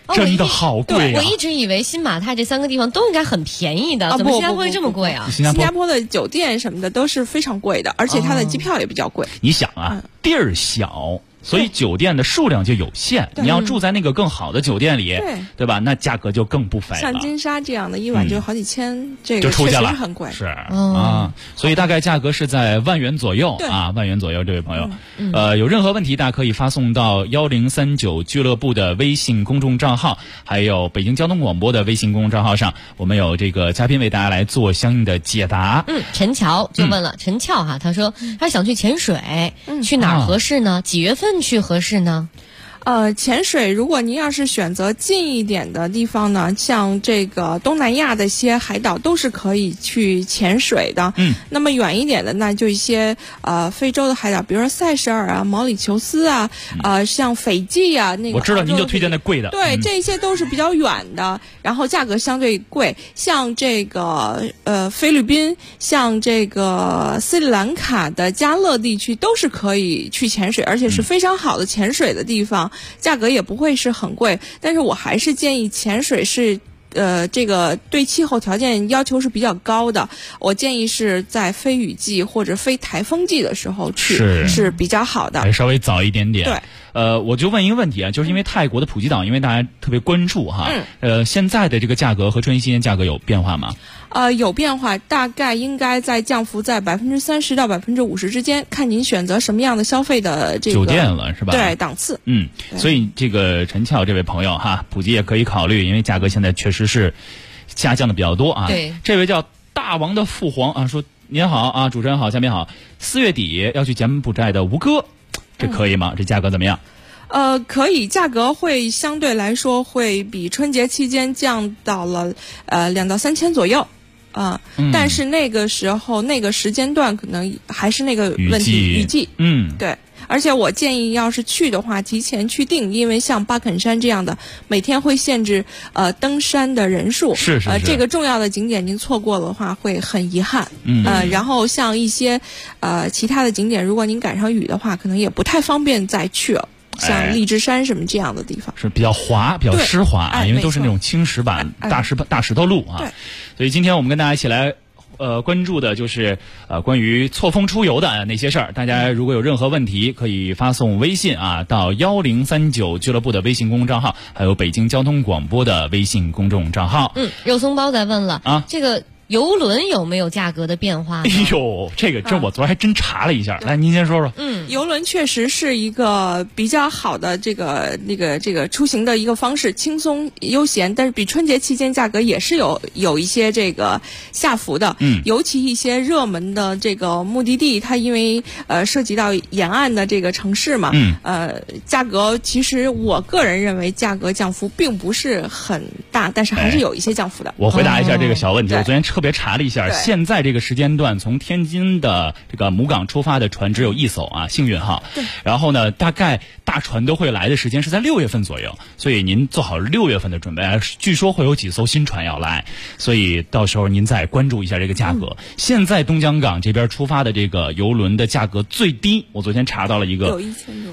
真的好贵啊！ 我一直以为新马泰这3个地方都应该很便宜的，怎么新加坡会这么贵啊？ 新加坡的酒店什么的都是非常贵的，而且它的机票也比较贵。 你想啊，地儿小。所以酒店的数量就有限，你要住在那个更好的酒店里，对吧？那价格就更不菲了。 像金沙这样的一晚就好几千，这个就出去了， 确实很贵。 是啊，所以大概价格是在1万元左右啊，1万元左右。这位朋友，有任何问题大家可以发送到1039俱乐部的微信公众账号，还有北京交通广播的微信公众账号上，我们有这个嘉宾为大家来做相应的解答。 陈乔就问了，陈俏哈，他说他想去潜水，去哪儿合适呢？几月份去合适呢？ 潜水，如果您要是选择近一点的地方呢，像这个东南亚的一些海岛都是可以去潜水的。那么远一点的，那就一些非洲的海岛，比如说塞舌尔啊、毛里求斯啊，像斐济啊，那个我知道您就推荐那贵的。 对，这些都是比较远的，然后价格相对贵。像这个菲律宾，像这个斯里兰卡的加勒地区都是可以去潜水，而且是非常好的潜水的地方。价格也不会是很贵，但是我还是建议潜水是这个对气候条件要求是比较高的，我建议是在非雨季或者非台风季的时候去是比较好的， 还稍微早一点点。 对， 我就问一个问题啊，就是因为泰国的普吉岛，因为大家特别关注哈，现在的这个价格和春节期间价格有变化吗？ 有变化，大概应该在降幅在30%到50%之间，看您选择什么样的消费的这个酒店了，是吧？ 对，档次。 所以这个陈俏这位朋友哈，普吉也可以考虑，因为价格现在确实是下降的比较多啊。 对， 这位叫大王的父皇啊，说您好啊，主持人好，嘉宾好，4月底要去柬埔寨的吴哥，这可以吗？这价格怎么样？ 可以，价格会相对来说会比春节期间降到了2到3千左右。但是那个时候那个时间段可能还是那个问题，雨季。对。而且我建议，要是去的话，提前去订，因为像巴肯山这样的，每天会限制登山的人数。 是。 这个重要的景点您错过的话，会很遗憾。然后像一些其他的景点，如果您赶上雨的话，可能也不太方便再去了。像荔枝山什么这样的地方， 是比较滑、比较湿滑啊，因为都是那种青石板、大石头路啊。 对， 所以今天我们跟大家一起来关注的就是关于错峰出游的那些事儿。大家如果有任何问题，可以发送微信啊到1039俱乐部的微信公众账号，还有北京交通广播的微信公众账号。 肉松包在问了啊，这个邮轮有没有价格的变化？ 哎呦，这我昨天还真查了一下，来您先说说。 邮轮确实是一个比较好的这个出行的一个方式，轻松悠闲，但是比春节期间价格也是有一些这个下浮的。尤其一些热门的这个目的地，它因为涉及到沿岸的这个城市嘛，价格其实我个人认为价格降幅并不是很大，但是还是有一些降幅的。 我回答一下这个小问题，我昨天特别查了一下，现在这个时间段从天津的这个母港出发的船只有1艘啊，幸运号。然后呢，大概大船都会来的时间是在6月份左右，所以您做好6月份的准备。据说会有几艘新船要来，所以到时候您再关注一下这个价格。现在东江港这边出发的这个邮轮的价格最低，我昨天查到了一个有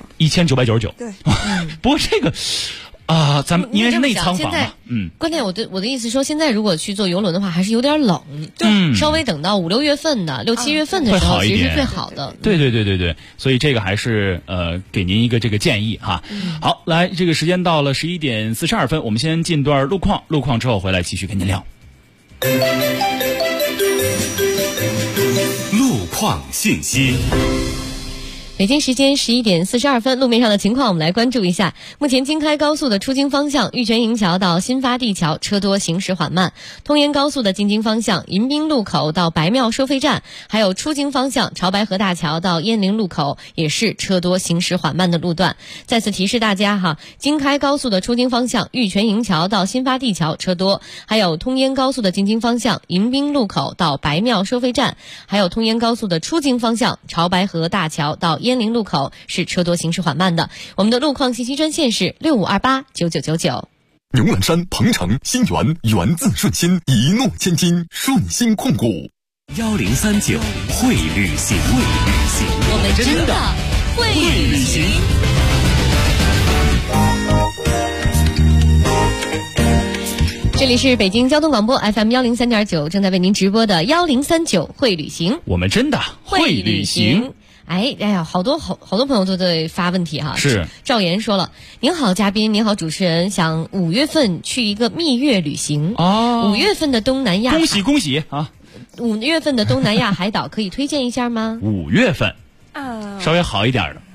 1999。 对， 不过这个。咱们因为是内舱房嘛， 关键我的意思说，现在如果去坐邮轮的话，还是有点冷，稍微等到5、6月份的、6、7月份的时候，其实是最好的。 对，所以这个还是给您一个这个建议哈。好，来，这个时间到了11点42分，我们先进段路况之后回来继续跟您聊。 路况信息。 北京时间11点42分，路面上的情况我们来关注一下。目前京开高速的出京方向玉泉营桥到新发地桥车多，行驶缓慢；通沿高速的进京方向迎宾路口到白庙收费站，还有出京方向潮白河大桥到鄢陵路口也是车多，行驶缓慢的路段。再次提示大家哈，京开高速的出京方向玉泉营桥到新发地桥车多，还有通沿高速的进京方向迎宾路口到白庙收费站，还有通沿高速的出京方向潮白河大桥到鄢陵路口是车多，行驶缓慢的。我们的路况信息专线是65289999。 牛栏山、鹏城、新源，源自顺心，一诺千金，顺心控股。 1039会旅行， 我们真的会旅行。 这里是北京交通广播 FM103.9，正在为您直播的1039会旅行， 我们真的会旅行。 哎呀，好多朋友都在发问题哈。 是赵岩说了，您好嘉宾，您好主持人，想5月份去一个蜜月旅行哦。 5月份的东南亚， 恭喜啊 ！5月份的东南亚海岛可以推荐一下吗 ？5月份稍微好一点的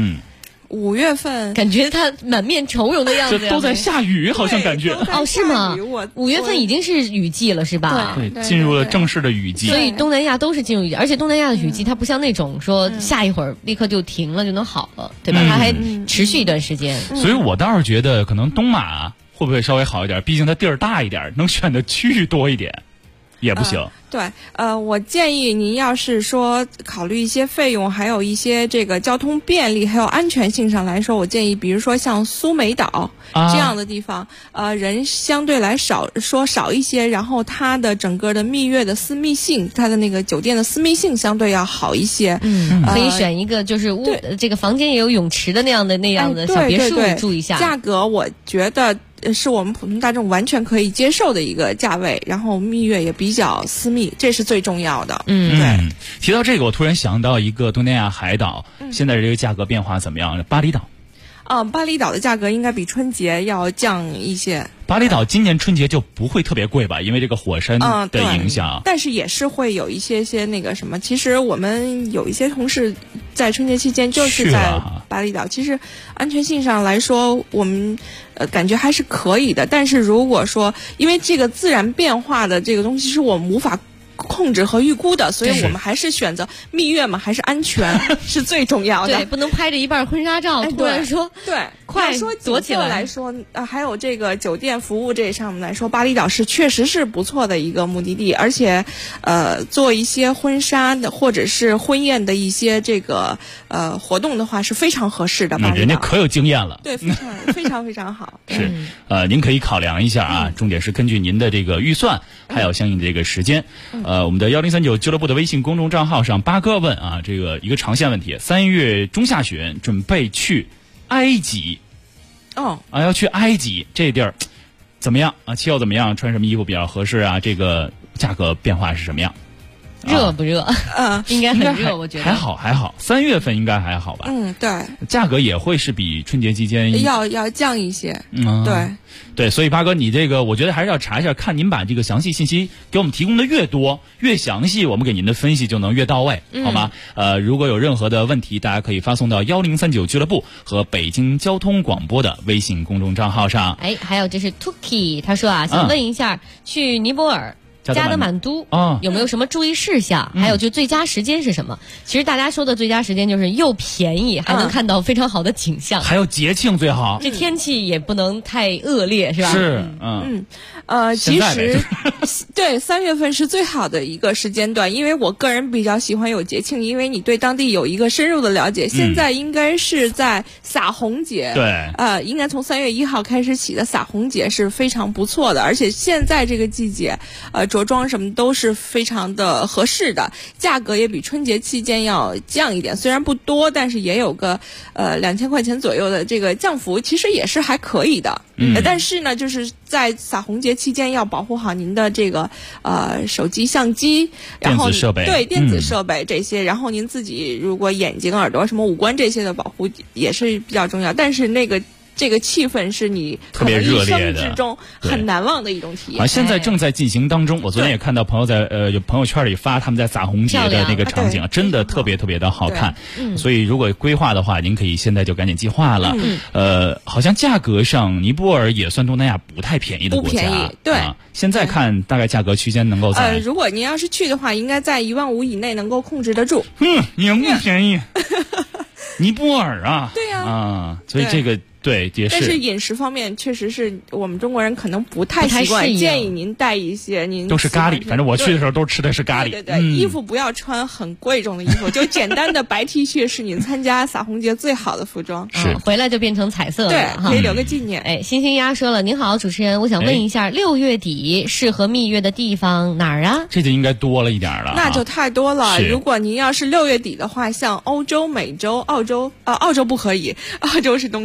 ，5月份感觉他满面愁容的样子， 都在下雨，好像感觉哦，是吗？5月份已经是雨季了，是吧？ 对，进入了正式的雨季。 所以东南亚都是进入雨季，而且东南亚的雨季它不像那种说下一会儿立刻就停了就能好了，对吧？它还持续一段时间。 所以我倒是觉得可能东马会不会稍微好一点？毕竟它地儿大一点，能选的区域多一点，也不行。 对，我建议您要是说考虑一些费用，还有一些这个交通便利，还有安全性上来说，我建议比如说像苏梅岛这样的地方，人相对来少一些，然后它的整个的蜜月的私密性，它的那个酒店的私密性相对要好一些。 可以选一个就是这个房间也有泳池的那样的小别墅住一下。 价格我觉得是我们普通大众完全可以接受的一个价位，然后蜜月也比较私密，这是最重要的。 对。提到这个，我突然想到一个东南亚海岛，现在这个价格变化怎么样？巴厘岛。 巴厘岛的价格应该比春节要降一些。 巴厘岛今年春节就不会特别贵吧？因为这个火山的影响。 但是也是会有一些那个什么。其实我们有一些同事在春节期间就是在巴厘岛，其实安全性上来说，我们感觉还是可以的。但是如果说因为这个自然变化的这个东西是我们无法控制和预估的，所以我们还是选择蜜月嘛，还是安全是最重要的。 对，不能拍着一半婚纱照，突然说对， 快躲起来。 来说，还有这个酒店服务这上面来说，巴厘岛是确实是不错的一个目的地，而且做一些婚纱的或者是婚宴的一些这个活动的话是非常合适的。 人家可有经验了， 对，非常非常好。 是您可以考量一下啊，重点是根据您的这个预算，还有相应的这个时间。我们的1039俱乐部的微信公众账号上，八哥问啊，这个一个长线问题，3月中下旬准备去埃及，要去埃及这地儿怎么样啊？气候怎么样？穿什么衣服比较合适啊？这个价格变化是什么样？ 热不热？应该很热，我觉得还好，3月份应该还好吧？ 对， 价格也会是比春节期间要降一些。 对，所以八哥，你这个我觉得还是要查一下，看您把这个详细信息给我们提供的越多越详细，我们给您的分析就能越到位，好吗？如果有任何的问题，大家可以发送到1039俱乐部和北京交通广播的微信公众账号上。 还有这是 Tuki， 他说想问一下，去尼泊尔加德满都有没有什么注意事项？还有就最佳时间是什么？其实大家说的最佳时间就是又便宜，还能看到非常好的景象， 还有节庆最好。 这天气也不能太恶劣，是吧？ 是， 其实对3月份是最好的一个时间段，因为我个人比较喜欢有节庆，因为你对当地有一个深入的了解。现在应该是在撒红节， 对， 应该从3月1号开始起的撒红节是非常不错的，而且现在这个季节，着装什么都是非常的合适的，价格也比春节期间要降一点，虽然不多，但是也有个2000块钱左右的这个降幅，其实也是还可以的。但是呢，就是在撒红节期间要保护好您的这个手机、相机，然后电子设备这些，然后您自己如果眼睛、耳朵什么五官这些的保护也是比较重要。但是这个气氛是你特别热烈的， 一生之中很难忘的一种体验。 现在正在进行当中。我昨天也看到朋友在有朋友圈里发他们在撒红节的那个场景，真的特别特别的好看。所以如果规划的话，您可以现在就赶紧计划了。好像价格上尼泊尔也算东南亚不太便宜的国家， 不便宜。对， 现在看大概价格区间能够在如果您要是去的话，应该在15000以内能够控制得住。 也不便宜。尼泊尔啊， 对呀， 所以这个。对，也是。 但是饮食方面确实是我们中国人可能不太习惯，建议您带一些您都是咖喱，反正我去的时候都吃的是咖喱。 对，衣服不要穿很贵重的衣服，就简单的白 T 恤是您参加撒红节最好的服装。 是， 回来就变成彩色了， 对，可以留个纪念。 星星鸭说了，您好，主持人，我想问一下，6月底适合蜜月的地方哪儿啊？ 这就应该多了一点了。 那就太多了。如果您要是6月底的话，像欧洲、美洲、澳洲不可以，澳洲是冬天了。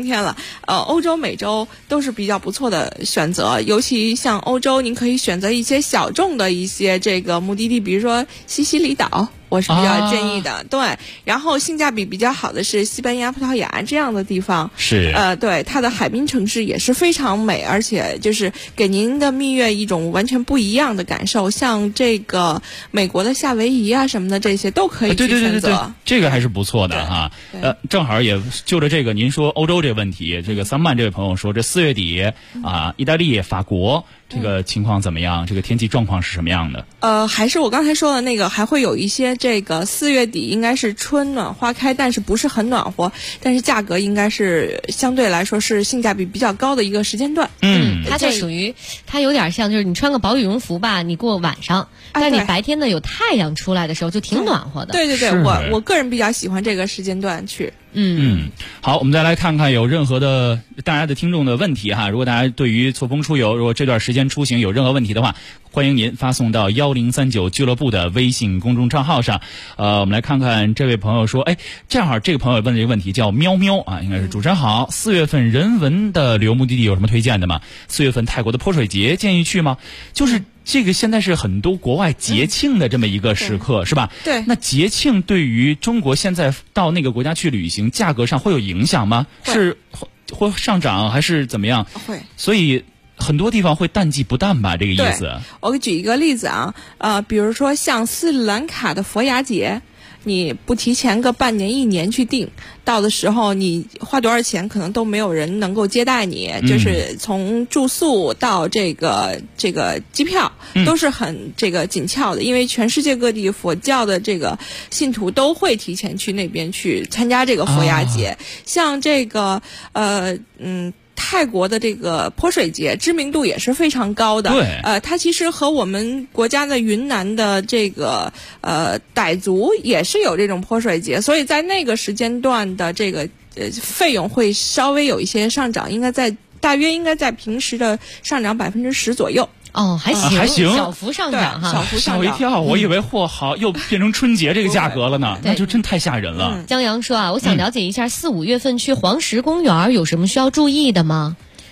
欧洲、美洲都是比较不错的选择。尤其像欧洲，您可以选择一些小众的一些这个目的地，比如说西西里岛。我是比较建议的，对。然后性价比比较好的是西班牙、葡萄牙这样的地方， 是对，它的海滨城市也是非常美，而且就是给您的蜜月一种完全不一样的感受。像这个美国的夏威夷啊什么的，这些都可以去选择。 对，这个还是不错的哈。正好也就着这个，您说欧洲这个问题，这个桑曼这位朋友说，这4月底意大利、法国。这个情况怎么样？这个天气状况是什么样的？ 还是我刚才说的那个，还会有一些这个4月底应该是春暖花开，但是不是很暖和，但是价格应该是相对来说是性价比比较高的一个时间段。 它就属于它有点像，就是你穿个薄羽绒服吧，你过晚上，但你白天呢有太阳出来的时候就挺暖和的。 对，我个人比较喜欢这个时间段去。 好，我们再来看看有任何的大家的听众的问题哈。如果大家对于错峰出游，如果这段时间出行有任何问题的话，欢迎您发送到1039俱乐部的微信公众账号上。我们来看看这位朋友说，正好这个朋友问的这个问题叫喵喵啊，应该是主持人好。4月份人文的旅游目的地有什么推荐的吗？4月份泰国的泼水节建议去吗？就是这个现在是很多国外节庆的这么一个时刻，是吧？ 对。 那节庆对于中国现在到那个国家去旅行，价格上会有影响吗？是会上涨还是怎么样？ 会。 所以很多地方会淡季不淡吧，这个意思。 我给举一个例子啊，比如说像斯里兰卡的佛牙节。你不提前个半年、1年去订，到的时候你花多少钱，可能都没有人能够接待你。就是从住宿到这个机票，都是很这个紧俏的，因为全世界各地佛教的这个信徒都会提前去那边去参加这个佛牙节。像这个泰国的这个泼水节知名度也是非常高的。 对， 它其实和我们国家的云南的这个傣族也是有这种泼水节，所以在那个时间段的这个费用会稍微有一些上涨，大约应该在平时的上涨10%左右。 还行，小幅上涨哈， 吓我一跳，我以为好又变成春节这个价格了呢，那就真太吓人了。 江阳说我想了解一下4、5月份去黄石公园有什么需要注意的吗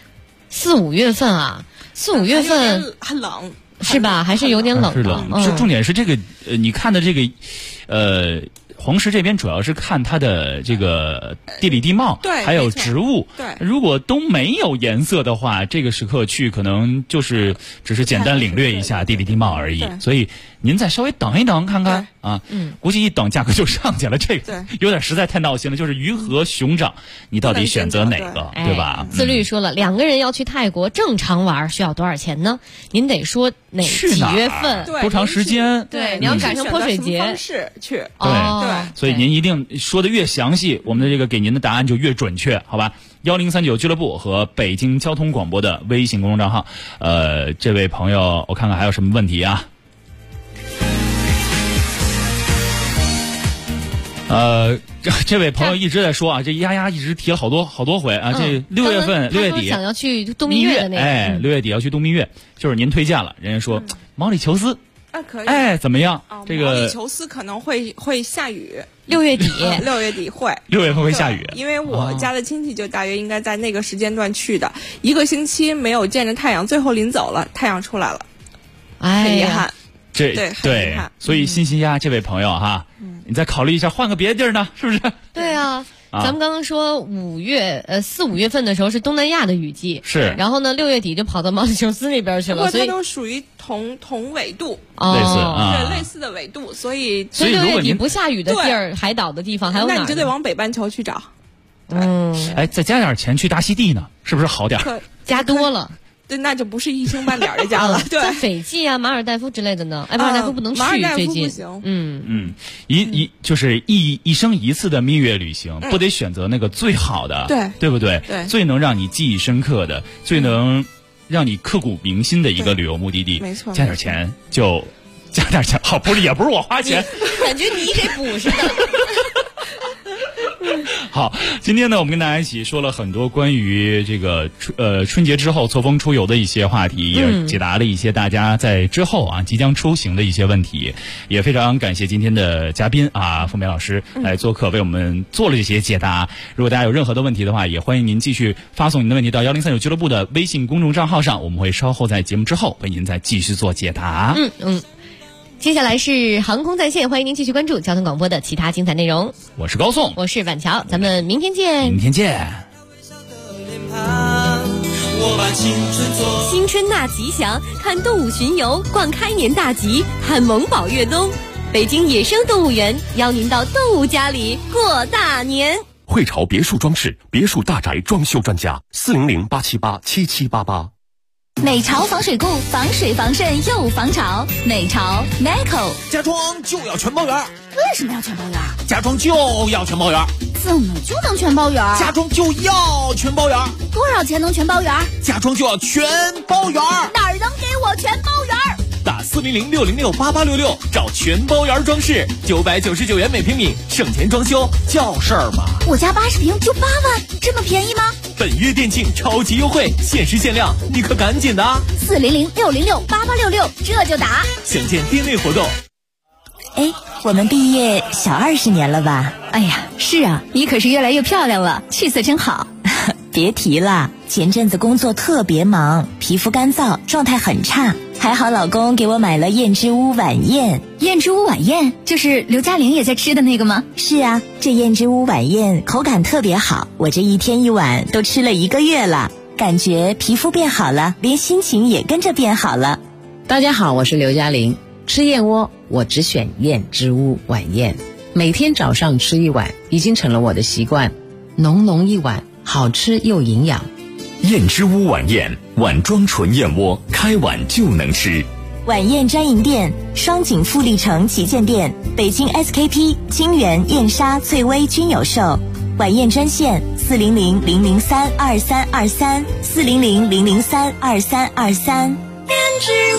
？4、5月份4、5月份很冷是吧？还是有点冷。 是冷。重点是这个你看的这个黄石这边主要是看它的这个地理地貌， 对， 还有植物。 对， 如果都没有颜色的话，这个时刻去可能就是只是简单领略一下地理地貌而已。所以您再稍微等一等看看啊。估计一等价格就上去了，这个有点实在太闹心了。就是鱼和熊掌，你到底选择哪个，对吧？ 自律说了，2个人要去泰国正常玩需要多少钱呢？您得说几月份， 多长时间？ 对，你要赶上泼水节方式去。 对，所以您一定说的越详细，我们的这个给您的答案就越准确，好吧？1039俱乐部和北京交通广播的微信公众账号。这位朋友，我看看还有什么问题啊？这位朋友一直在说这丫一直提了好多回啊。这6月份6月底想要去度蜜月的那个 ，6月底要去度蜜月，就是您推荐了，人家说毛里求斯。 可以。 怎么样？这个毛里求斯可能会下雨。 6月底 ，6月底会。 6月份会下雨。 因为我家的亲戚就大约应该在那个时间段去的，1个星期没有见着太阳，最后临走了，太阳出来了，很遗憾。 对，所以欣呀，这位朋友哈，你再考虑一下，换个别的地儿呢，是不是？ 对啊。咱们刚刚说4、5月份的时候是东南亚的雨季， 是， 然后呢6月底就跑到毛里求斯那边去了， 所以它都属于同纬度，类似的纬度，所以 6月底不下雨的地儿，海岛的地方还有哪？ 那你就得往北半球去找。 再加点钱去大溪地呢，是不是好点？ 加多了。 对，那就不是1星半点的价了。对， 斐济啊、马尔代夫之类的呢？马尔代夫不能去， 马尔代夫最近不行。 就是一生一次的蜜月旅行，不得选择那个最好的，对不对？ 对， 最能让你记忆深刻的，最能让你刻骨铭心的一个旅游目的地。 没错， 加点钱就加点钱，好，也不是我花钱， 感觉你给补似的。 好，今天呢，我们跟大家一起说了很多关于这个春节之后错峰出游的一些话题，也解答了一些大家在之后即将出行的一些问题，也非常感谢今天的嘉宾凤梅老师来做客，为我们做了这些解答。如果大家有任何的问题的话，也欢迎您继续发送您的问题到1039俱乐部的微信公众账号上，我们会稍后在节目之后为您再继续做解答。 接下来是航空在线，欢迎您继续关注交通广播的其他精彩内容。 我是高颂， 我是板桥，咱们明天见。 明天见。 新春纳吉祥，看动物巡游，逛开年大吉，看萌宝越冬。北京野生动物园邀您到动物家里过大年。 汇潮别墅装饰，别墅大宅装修专家，400-878-7788。 美潮防水固，防水防渗又防潮。美潮 Meco 家装就要全包圆。 为什么要全包圆？ 家装就要全包圆。 怎么就能全包圆？ 家装就要全包圆。 多少钱能全包圆？ 家装就要全包圆。 哪儿能给我全包圆？ 打400-606-8866找全包圆装饰，999元每平米，省钱装修叫事儿吗？ 我家80平就8万，这么便宜吗？ 本月店庆超级优惠，限时限量，你可赶紧的 ！400-606-8866，这就打。 详见店内活动。 我们毕业小20年了吧？ 哎呀，是啊，你可是越来越漂亮了，气色真好。 别提了，前阵子工作特别忙，皮肤干燥，状态很差。还好老公给我买了燕之屋晚宴。 燕之屋晚宴就是刘嘉玲也在吃的那个吗？ 是啊，这燕之屋晚宴口感特别好，我这一天一碗都吃了1个月了，感觉皮肤变好了，连心情也跟着变好了。 大家好，我是刘嘉玲。吃燕窝我只选燕之屋晚宴，每天早上吃1碗已经成了我的习惯，浓浓一碗，好吃又营养。 燕之屋晚宴，碗装纯燕窝，开碗就能吃。 晚宴专营店：双井富力城旗舰店、北京 SKP、金源、燕莎、翠微均有售。晚宴专线400-003-2323 400-003-2323。 燕之屋。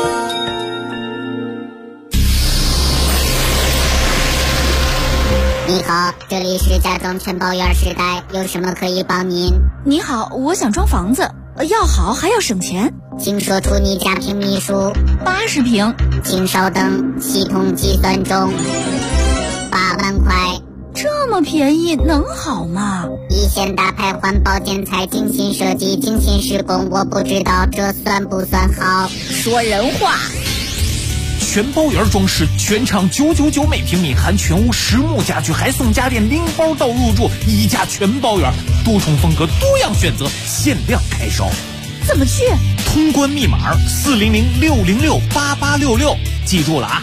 你好，这里是家装全包圆时代，有什么可以帮您？ 你好，我想装房子，要好还要省钱， 请说出你家平米数。 80平。 请稍等，系统计算中。8万块。 这么便宜能好吗？ 一线大牌环保建材，精心设计，精心施工，我不知道这算不算好。 说人话。 全包圆装饰，全场999每平米，含全屋实木家具，还送家电零包到入住，一家全包圆，多重风格，多样选择，限量开售。 怎么去？ 通关密码400-606-8866，记住了啊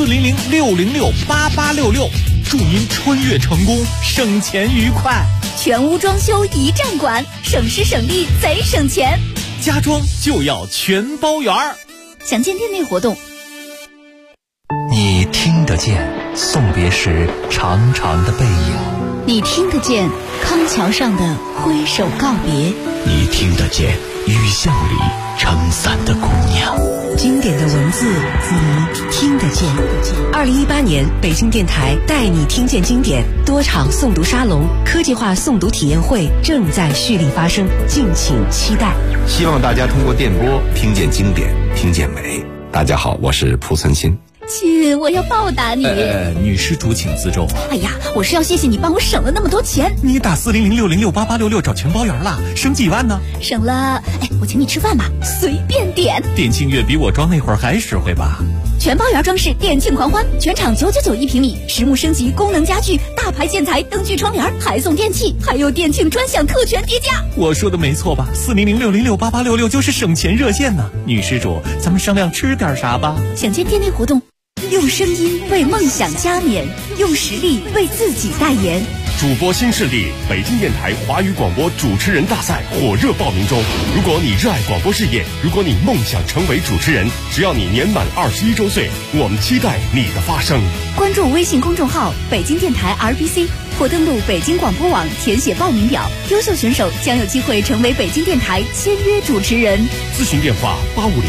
，400-606-8866，祝您穿越成功，省钱愉快。 全屋装修一站管，省时省力贼省钱。 家装就要全包圆。 详见店内活动。 你听得见送别时长长的背影， 你听得见康桥上的挥手告别， 你听得见雨巷里撑伞的姑娘。 经典的文字，你听得见。2018年北京电台带你听见经典多场诵读沙龙、科技化诵读体验会正在蓄力发生，敬请期待。 希望大家通过电波听见经典，听见美。大家好，我是蒲存昕。 亲，我要报答你。 女施主请自重。 哎呀，我是要谢谢你帮我省了那么多钱。 你打400-606-8866找全包圆了，省几万呢？ 省了，我请你吃饭吧，随便点。 店庆月比我装那会儿还实惠吧？ 全包圆装饰店庆狂欢，全场999一平米，实木升级，功能家具，大牌建材，灯具窗帘，还送电器，还有店庆专享特权叠加。 我说的没错吧？400-606-8866就是省钱热线呢。女施主，咱们商量吃点啥吧？ 想见店内活动。用声音为梦想加冕，用实力为自己代言。 主播新势力，北京电台华语广播主持人大赛火热报名中。如果你热爱广播事业，如果你梦想成为主持人，只要你年满21周岁，我们期待你的发声。 关注微信公众号北京电台 RBC， 或登录北京广播网填写报名表。优秀选手将有机会成为北京电台签约主持人。 咨询电话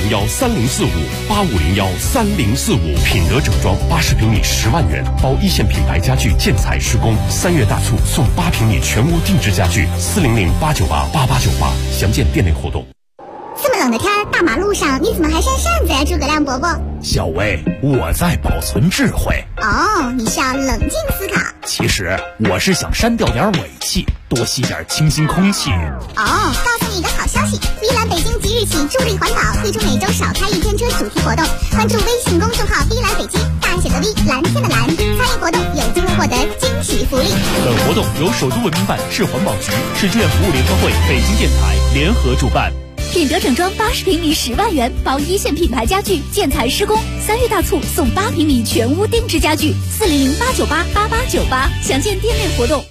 85013045，85013045。品德整装80平米10万元，包一线品牌家具建材施工，3月大促送8平米全屋定制家具，400-898-8898，详见店内活动。 这么冷的天，大马路上你怎么还扇扇子呀，诸葛亮伯伯？ 小薇，我在保存智慧。 哦，你是要冷静思考。 其实我是想删掉点尾气，多吸点清新空气。 哦，告诉你一个好消息，微蓝北京即日起助力环保，推出每周少开一天车主题活动。关注微信公众号微蓝北京，大写的 V， 蓝天的蓝，参与活动有机会获得惊喜福利。 本活动由首都文明办、市环保局、市志愿服务联合会、北京电台联合主办。 品德整装80平米10万元，包一线品牌家具建材施工，3月大促送8平米全屋定制家具，400-898-8898，详见店内活动。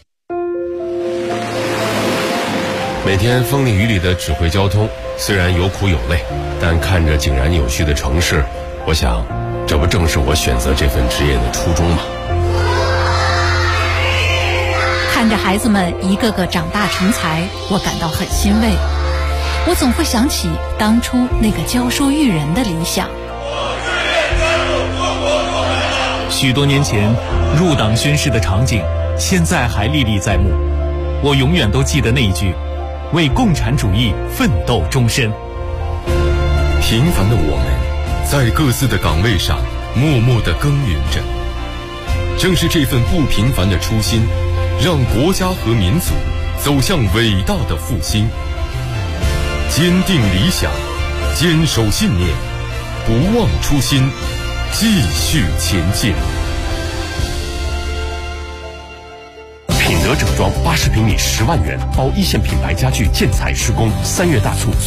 每天风里雨里的指挥交通，虽然有苦有累，但看着井然有序的城市，我想，这不正是我选择这份职业的初衷吗？ 看着孩子们一个个长大成才，我感到很欣慰。我总会想起当初那个教书育人的理想。 许多年前入党宣誓的场景，现在还历历在目。我永远都记得那一句：为共产主义奋斗终身。 平凡的我们，在各自的岗位上默默地耕耘着。正是这份不平凡的初心，让国家和民族走向伟大的复兴。坚定理想，坚守信念，不忘初心，继续前进。 品德整装80平米10万元，包一线品牌家具建材施工，3月大促